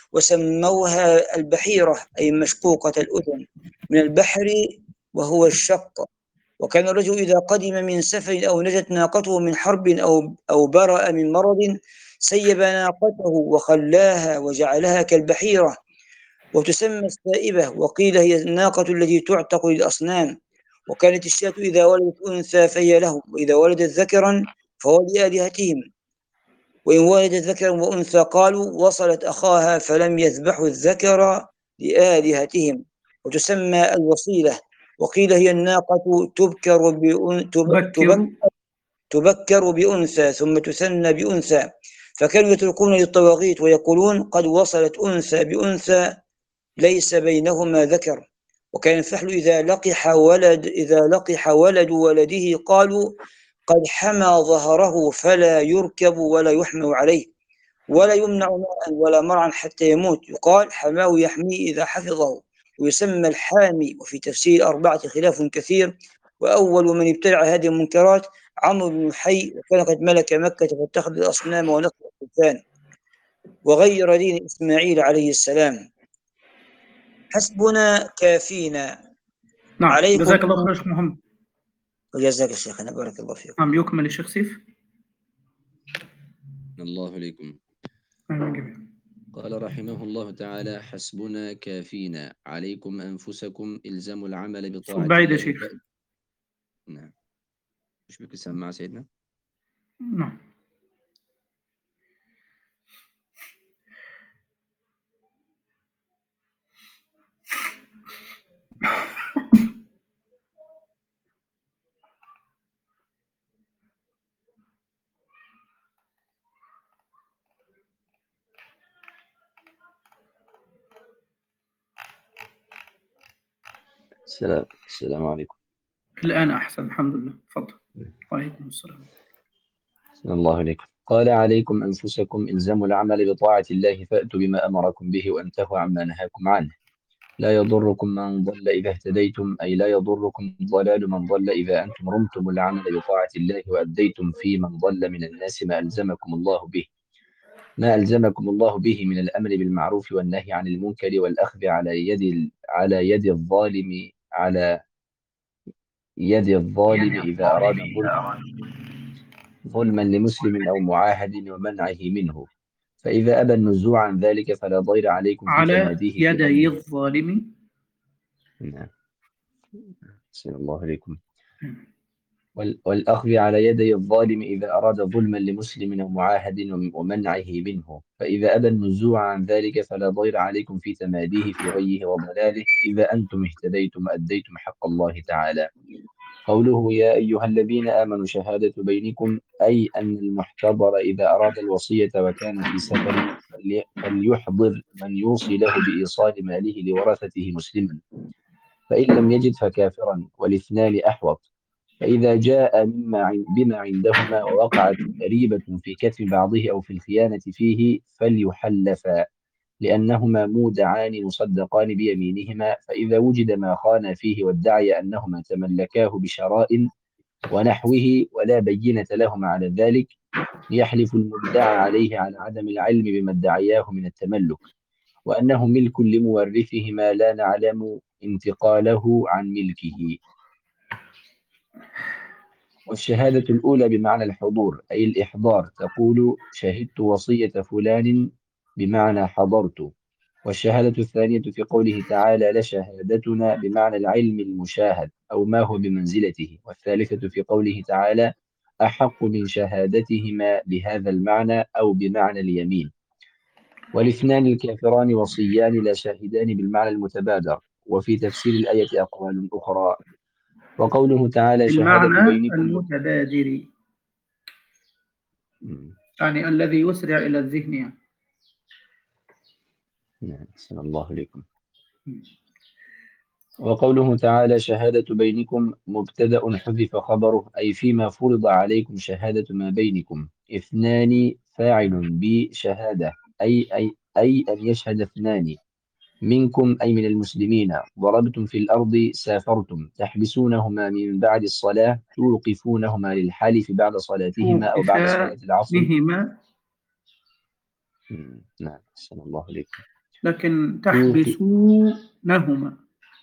وسموها البحيرة أي مشقوقة الأذن من البحر وهو الشق. وكان الرجل إذا قدم من سفر أو نجت ناقته من حرب أو, أو برأ من مرض سيب ناقته وخلاها وجعلها كالبحيرة، وتسمى السائبة. وقيل هي الناقة التي تعتق للأصنام. وكانت الشاة إذا ولدت أنثى فهي لهم، وإذا ولدت ذكرا فهو لآلهتهم، وإن ولدت ذكرا وأنثى قالوا وصلت أخاها فلم يذبحوا الذكر لآلهتهم، وتسمى الوصيلة. وقيل هي الناقة تبكر بأن... تبكر تبكر بأنثى ثم تثنى بأنثى، فكانوا يتركون للطواغيت ويقولون قد وصلت أنثى بأنثى ليس بينهما ذكر. وكان الفحل إذا لقح ولد إذا لقح ولد ولده قالوا قد حمى ظهره فلا يركب ولا يحمل عليه ولا يمنع ماء ولا مرعا حتى يموت، يقال حماه يحميه إذا حفظه، ويسمى الحامي. وفي تفسير الأربعة خلاف كثير. وأول من ابتدع هذه المنكرات عمرو بن حي، وكان قد ملك مكة فاتخذ الأصنام ونصب الأوثان وغير دين إسماعيل عليه السلام. حسبنا كافينا. نعم عليكم جزاك الله خير شيخ محمد. وجزاك شيخنا، بارك الله فيكم. نعم، يكمل الشيخ سيف. الله عليكم. آمين جميعا. قال رحمه الله تعالى: حسبنا كافينا، عليكم أنفسكم، إلزموا العمل صوت بطاعة بعيد يا الله. شيخ. ف... نعم. مش بك السماعة سيدنا؟ نعم. السلام السلام عليكم. الآن أحسن، الحمد لله. تفضل. وعليكم السلام. السلام الله عليكم. قال: عليكم أنفسكم، إلزموا العمل بطاعة الله، فأتوا بما أمركم به وانتهوا عما نهاكم عنه. لا يضركم من ضل إذا اهتديتم، أي لا يضركم ضلال من ضل إذا أنتم رمتم العمل بطاعة الله وأديتم في من ضل من الناس ما ألزمكم الله به ما ألزمكم الله به من الأمر بالمعروف والنهي عن المنكر والأخذ على يد على يد الظالم على يد الظالم إذا أراد ظلما ظلما لمسلم أو معاهد ومنعه منه، فإذا أبى النزوع عن ذلك فلا ضير عليكم في على تماديه في يدي غيه. الظالم. نعم. السلام الله عليكم. والأخذ على يدي الظالم إذا أراد ظلما لمسلم أو معاهد ومنعه منه، فإذا أبى النزوع عن ذلك فلا ضير عليكم في تماديه في غيه وضلاله إذا أنتم اهتديتم وأديتم حق الله تعالى. قوله: يا أيها الذين آمنوا شهادة بينكم، أي أن المحتضر إذا أراد الوصية وكان في سفر فليحضر من يوصي له بإيصال ماله لورثته مسلما، فإن لم يجد فكافرا، والاثنان أحوط. فإذا جاء مما بما عندهما ووقعت ريبة في كتم بعضه أو في الخيانة فيه فليحلفا، لأنهما مودعان مصدقان بيمينهما، فإذا وجد ما خان فيه وادعي أنهما تملكاه بشراء ونحوه ولا بينة لهما على ذلك، يحلف المدعى عليه على عدم العلم بما ادعياه من التملك، وأنه ملك لمورثهما لا نعلم انتقاله عن ملكه. والشهادة الأولى بمعنى الحضور، أي الإحضار، تقول: شهدت وصية فلان بمعنى حضرت. والشهادة الثانية في قوله تعالى: لشهادتنا بمعنى العلم المشاهد أو ما هو بمنزلته. والثالثة في قوله تعالى: أحق من شهادتهما بهذا المعنى أو بمعنى اليمين. والاثنان الكافران وصيان لا شاهدان بالمعنى المتبادر. وفي تفسير الآية أقوال أخرى. وقوله تعالى: شهادة المعنى بينكم. المتبادر، م. يعني الذي يسرع إلى الذهن يعني. نعم، أحسن الله عليكم. وقوله تعالى: شهادة بينكم، مبتدأ حذف خبره، أي فيما فرض عليكم شهادة ما بينكم. اثنان فاعل بشهادة، أي أي أي أن يشهد اثنان منكم، أي من المسلمين. ضربتم في الأرض، سافرتم. تحبسونهما من بعد الصلاة، توقفونهما للحلف بعد صلاتهما أو بعد صلاة العصر. توقفانهما، نعم، أحسن الله عليكم. لكن تحبسونهما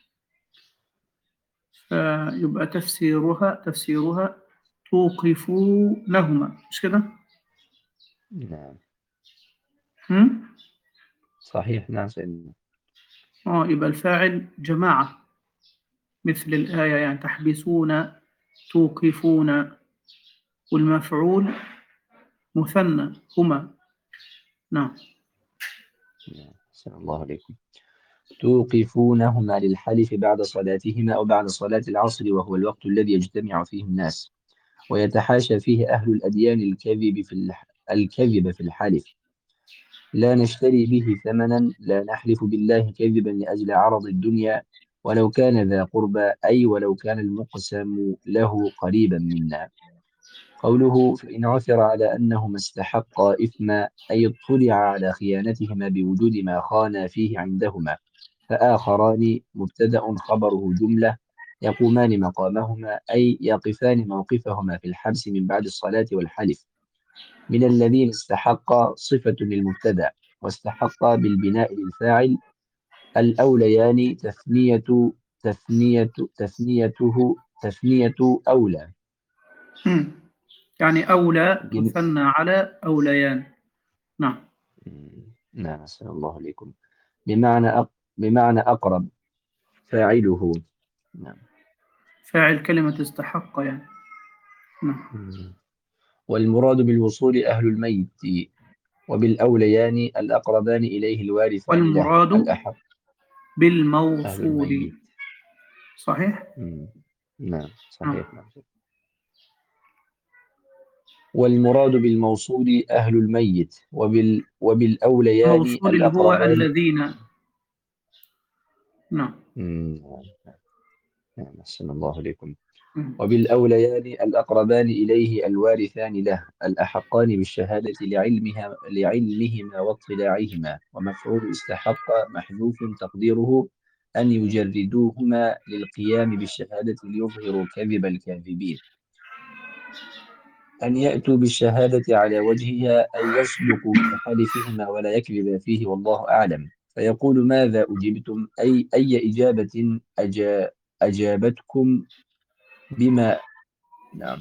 فيبقى تفسيرها تفسيرها توقفونهما، مش كده؟ نعم هم؟ صحيح. نعم سيدنا. اه يبقى الفاعل جماعة مثل الآية، يعني تحبسون توقفون، والمفعول مثنى هما. نعم. نعم، أحسن الله عليكم. توقفونهما للحلف بعد صلاتهما أو بعد صلاة العصر، وهو الوقت الذي يجتمع فيه الناس ويتحاشى فيه أهل الأديان الكذب في الح... الكذب في الحلف. لا نشتري به ثمنا، لا نحلف بالله كذبا لأجل عرض الدنيا، ولو كان ذا قربى، أي ولو كان المقسم له قريبا منا. قوله: فإن عثر على أنهما استحقا إثما، أي اطلع على خيانتهما بوجود ما خانا فيه عندهما. فآخران مبتدأ خبره جملة يقومان مقامهما، أي يقفان موقفهما في الحبس من بعد الصلاة والحلف. من الذين استحق صفة للمبتدأ، واستحق بالبناء للفاعل. الأوليان تثنية تثنية تثنيته التثنية أولى. مم. يعني أولى جن... تثنى على أوليان. نعم. نعم أحسن الله عليكم. بمعنى أق... بمعنى أقرب فاعله. نعم. فاعل كلمة استحق يعني. نعم. والمراد بالوصول أهل الميت، وبالأوليان الأقربان إليه الوارثان له والمراد الأحق أهل بالموصول. الميت. صحيح. مم. نعم نعم. صحيح. نعم. والمراد بالموصول أهل الميت وبال... وبالأوليان الموصول اللي هو الأقربان. الذين. نعم. مم. نعم أحسن الله عليكم. مم. وبالأوليان الأقربان إليه الوارثان له الأحقان بالشهادة لعلمها لعلمهما واطلاعهما. ومفعول استحق محذوف تقديره أن يجردوهما للقيام بالشهادة ليظهروا كذب الكاذبين. أن يأتوا بالشهادة على وجهها أي يصدقوا في حلفهما ولا يكذب فيه والله أعلم. فيقول ماذا أجبتم أي أي إجابة أجا أجابتكم بما نعم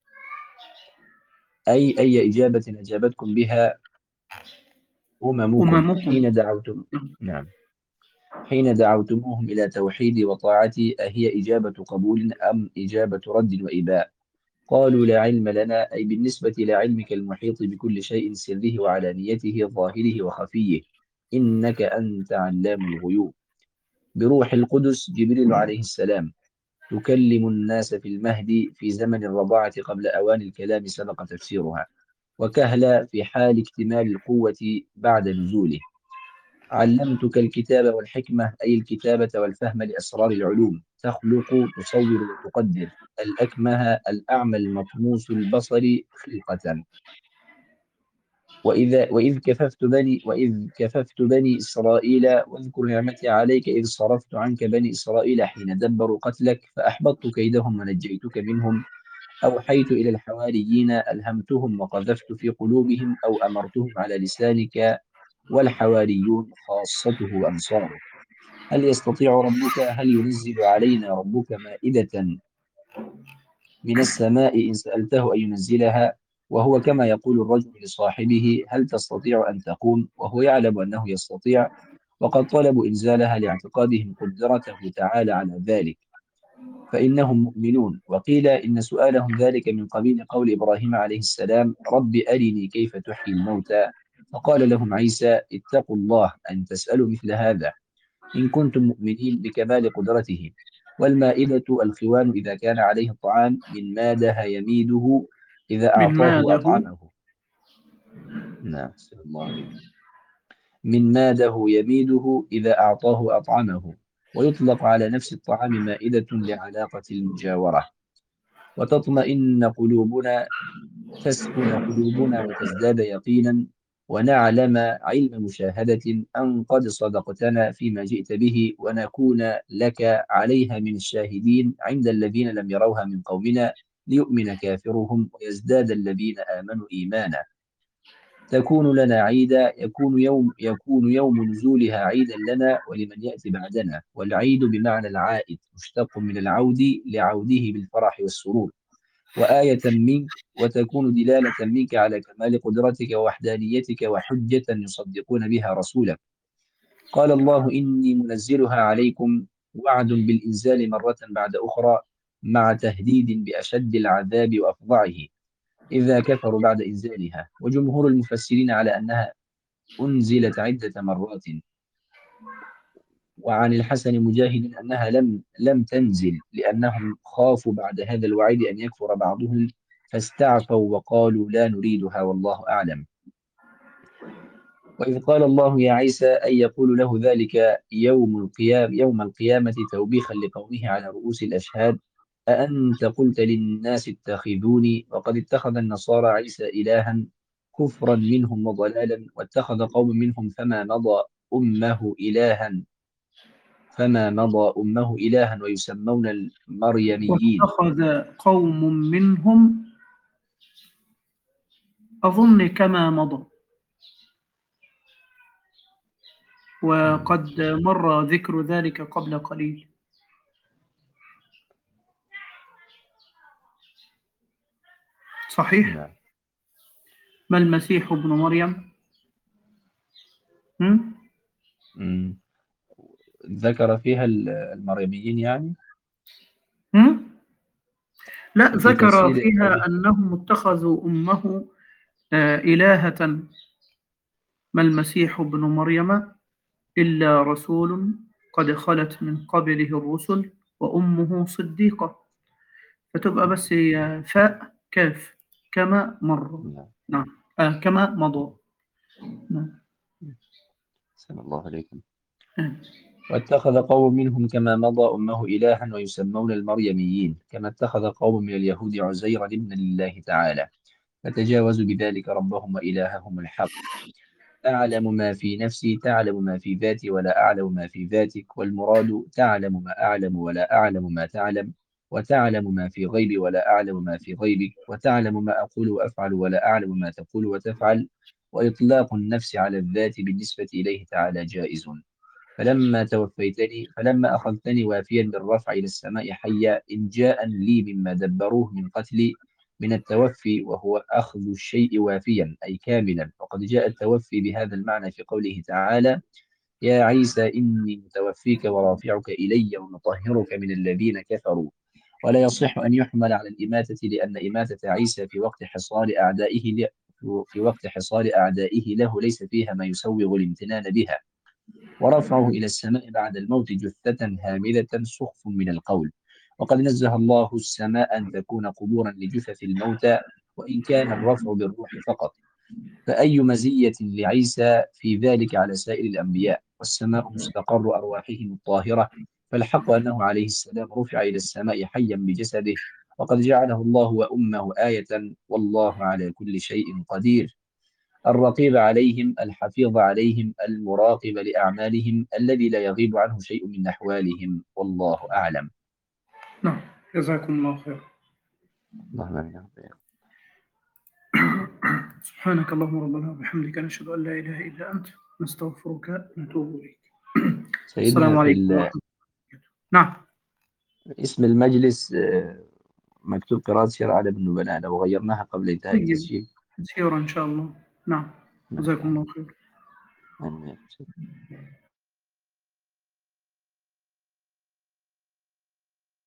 أي أي إجابة أجابتكم بها أممكم أممكم. حين دعوتم نعم. نعم حين دعوتموهم إلى توحيدي وطاعتي أهي إجابة قبول أم إجابة رد وإباء؟ قالوا لا علم لنا أي بالنسبة لعلمك المحيط بكل شيء سره وعلانيته ظاهره وخفيه إنك أنت علام الغيوب. بروح القدس جبريل عليه السلام. تكلم الناس في المهد في زمن الرضاعة قبل أوان الكلام سبق تفسيرها. وكهلا في حال اكتمال القوة بعد نزوله. علمتك الكتاب والحكمة أي الكتابة والفهم لأسرار العلوم. تخلق تصور وتقدر. الأكمه الأعمى المطموس البصر خلقة. وإذا وإذ كففت بني وإذ كففت بني إسرائيل واذكر نعمتي عليك إذ صرفت عنك بني إسرائيل حين دبروا قتلك فأحبطت كيدهم ونجيتك منهم. أوحيت إلى الحواريين ألهمتهم وقذفت في قلوبهم أو أمرتهم على لسانك. والحواريون خاصته وأنصاره. هل يستطيع ربك هل ينزل علينا ربك مائدة من السماء إن سألته أن ينزلها. وهو كما يقول الرجل لصاحبه هل تستطيع أن تقوم وهو يعلم أنه يستطيع. وقد طلبوا إنزالها لاعتقادهم قدرته تعالى على ذلك فإنهم مؤمنون. وقيل إن سؤالهم ذلك من قبيل قول إبراهيم عليه السلام رب أرني كيف تحيي الموتى. فقال لهم عيسى اتقوا الله أن تسألوا مثل هذا إن كنتم مؤمنين بكمال قدرته. والمائدة الخوان إذا كان عليه الطعام من ماده يميده إذا من أعطاه ماذا؟ أطعمه. نعم سلام الله عليكم. من ماده يميده إذا أعطاه أطعمه. ويطلق على نفس الطعام مائدة لعلاقة المجاورة. وتطمئن قلوبنا تسكن قلوبنا وتزداد يقينا ونعلم علم مشاهدة أن قد صدقتنا فيما جئت به ونكون لك عليها من الشاهدين عند الذين لم يروها من قومنا ليؤمن كافرهم ويزداد الذين آمنوا إيمانا. تكون لنا عيدا يكون يوم يكون يوم نزولها عيدا لنا ولمن يأتي بعدنا. والعيد بمعنى العائد مشتق من العود لعوده بالفرح والسرور. وآية منك وتكون دلالة منك على كمال قدرتك ووحدانيتك وحجة يصدقون بها رسولك. قال الله إني منزلها عليكم وعد بالإنزال مرة بعد أخرى مع تهديد بأشد العذاب وأفظعه إذا كفروا بعد إنزالها. وجمهور المفسرين على أنها أنزلت عدة مرات. وعن الحسن مجاهد أنها لم لم تنزل لأنهم خافوا بعد هذا الوعيد أن يكفر بعضهم فاستعفوا وقالوا لا نريدها والله أعلم. وإذ قال الله يا عيسى أن يقول له ذلك يوم القيامة يوم القيامة توبيخا لقومه على رؤوس الأشهاد أأنت قلت للناس اتخذوني وقد اتخذ النصارى عيسى إلها كفرا منهم وضلالا واتخذ قوم منهم فما مضى أمه إلها فما مضى أمه إلها ويسمون المريميين. واتخذ قوم منهم أظن كما مضى. وقد مر ذكر ذلك قبل قليل. صحيح. نعم. ما المسيح ابن مريم؟ هم؟ مم. ذكر فيها ال- المريميين يعني هم؟ لا، في ذكر تفسير فيها قوله. أنهم اتخذوا أمه آه، إلهة. ما المسيح ابن مريم إلا رسول قد خلت من قبله الرسل وأمه صديقة. فتبقى بس هي فاء كاف كما مر. نعم. نعم. آه كما مضى. نعم. سلام الله عليكم. آه. واتخذ قوم منهم كما مضى أمه إلها ويسمون المريميين، كما اتخذ قوم من اليهود عزيرا ابنا لله تعالى، فتجاوزوا بذلك ربهم وإلههم الحق. أعلم ما في نفسي تعلم ما في ذاتي ولا أعلم ما في ذاتك، والمراد تعلم ما أعلم ولا أعلم ما تعلم، وتعلم ما في غيبي ولا أعلم ما في غيبك، وتعلم ما أقول وأفعل ولا أعلم ما تقول وتفعل. وإطلاق النفس على الذات بالنسبة إليه تعالى جائز. فلما توفيتني فلما أخذتني وافيا بالرفع إلى السماء حيا إن جاء لي مما دبروه من قتلي من التوفي، وهو أخذ الشيء وافيا أي كاملا. وقد جاء التوفي بهذا المعنى في قوله تعالى: يا عيسى إني متوفيك ورافعك إلي ومطهرك من الذين كفروا. ولا يصح أن يحمل على الإماتة، لأن إماتة عيسى في وقت حصار أعدائه ل... في وقت حصار أعدائه له ليس فيها ما يسوغ الامتنان بها. ورفعه إلى السماء بعد الموت جثة هامدة سخف من القول. وقد نزه الله السماء أن تكون قبورا لجثث الموتى، وإن كان الرفع بالروح فقط. فأي مزية لعيسى في ذلك على سائر الأنبياء؟ والسماء مستقر أرواحهم الطاهرة، فالحق أنه عليه السلام رفع إلى السماء حيا بجسده، وقد جعله الله وأمه آية، والله على كل شيء قدير. الرقيب عليهم، الحفيظ عليهم، المراقب لأعمالهم، الذي لا يغيب عنه شيء من أحوالهم، والله أعلم. نعم. جزاكم الله خير. اللهم آمين. سبحانك اللهم ربنا وبحمدك نشهد أن لا إله إلا أنت نستغفرك ونتوب إليك. سيدنا السلام في عليكم ال- ورحمة الله. نعم. اسم المجلس آه، مكتوب قراءة سير أعلام النبلاء، لو غيرناها قبل انتهاء طيب، التسجيل. سيرا إن شاء الله. نعم. نعم. جزاكم الله خير. آمين.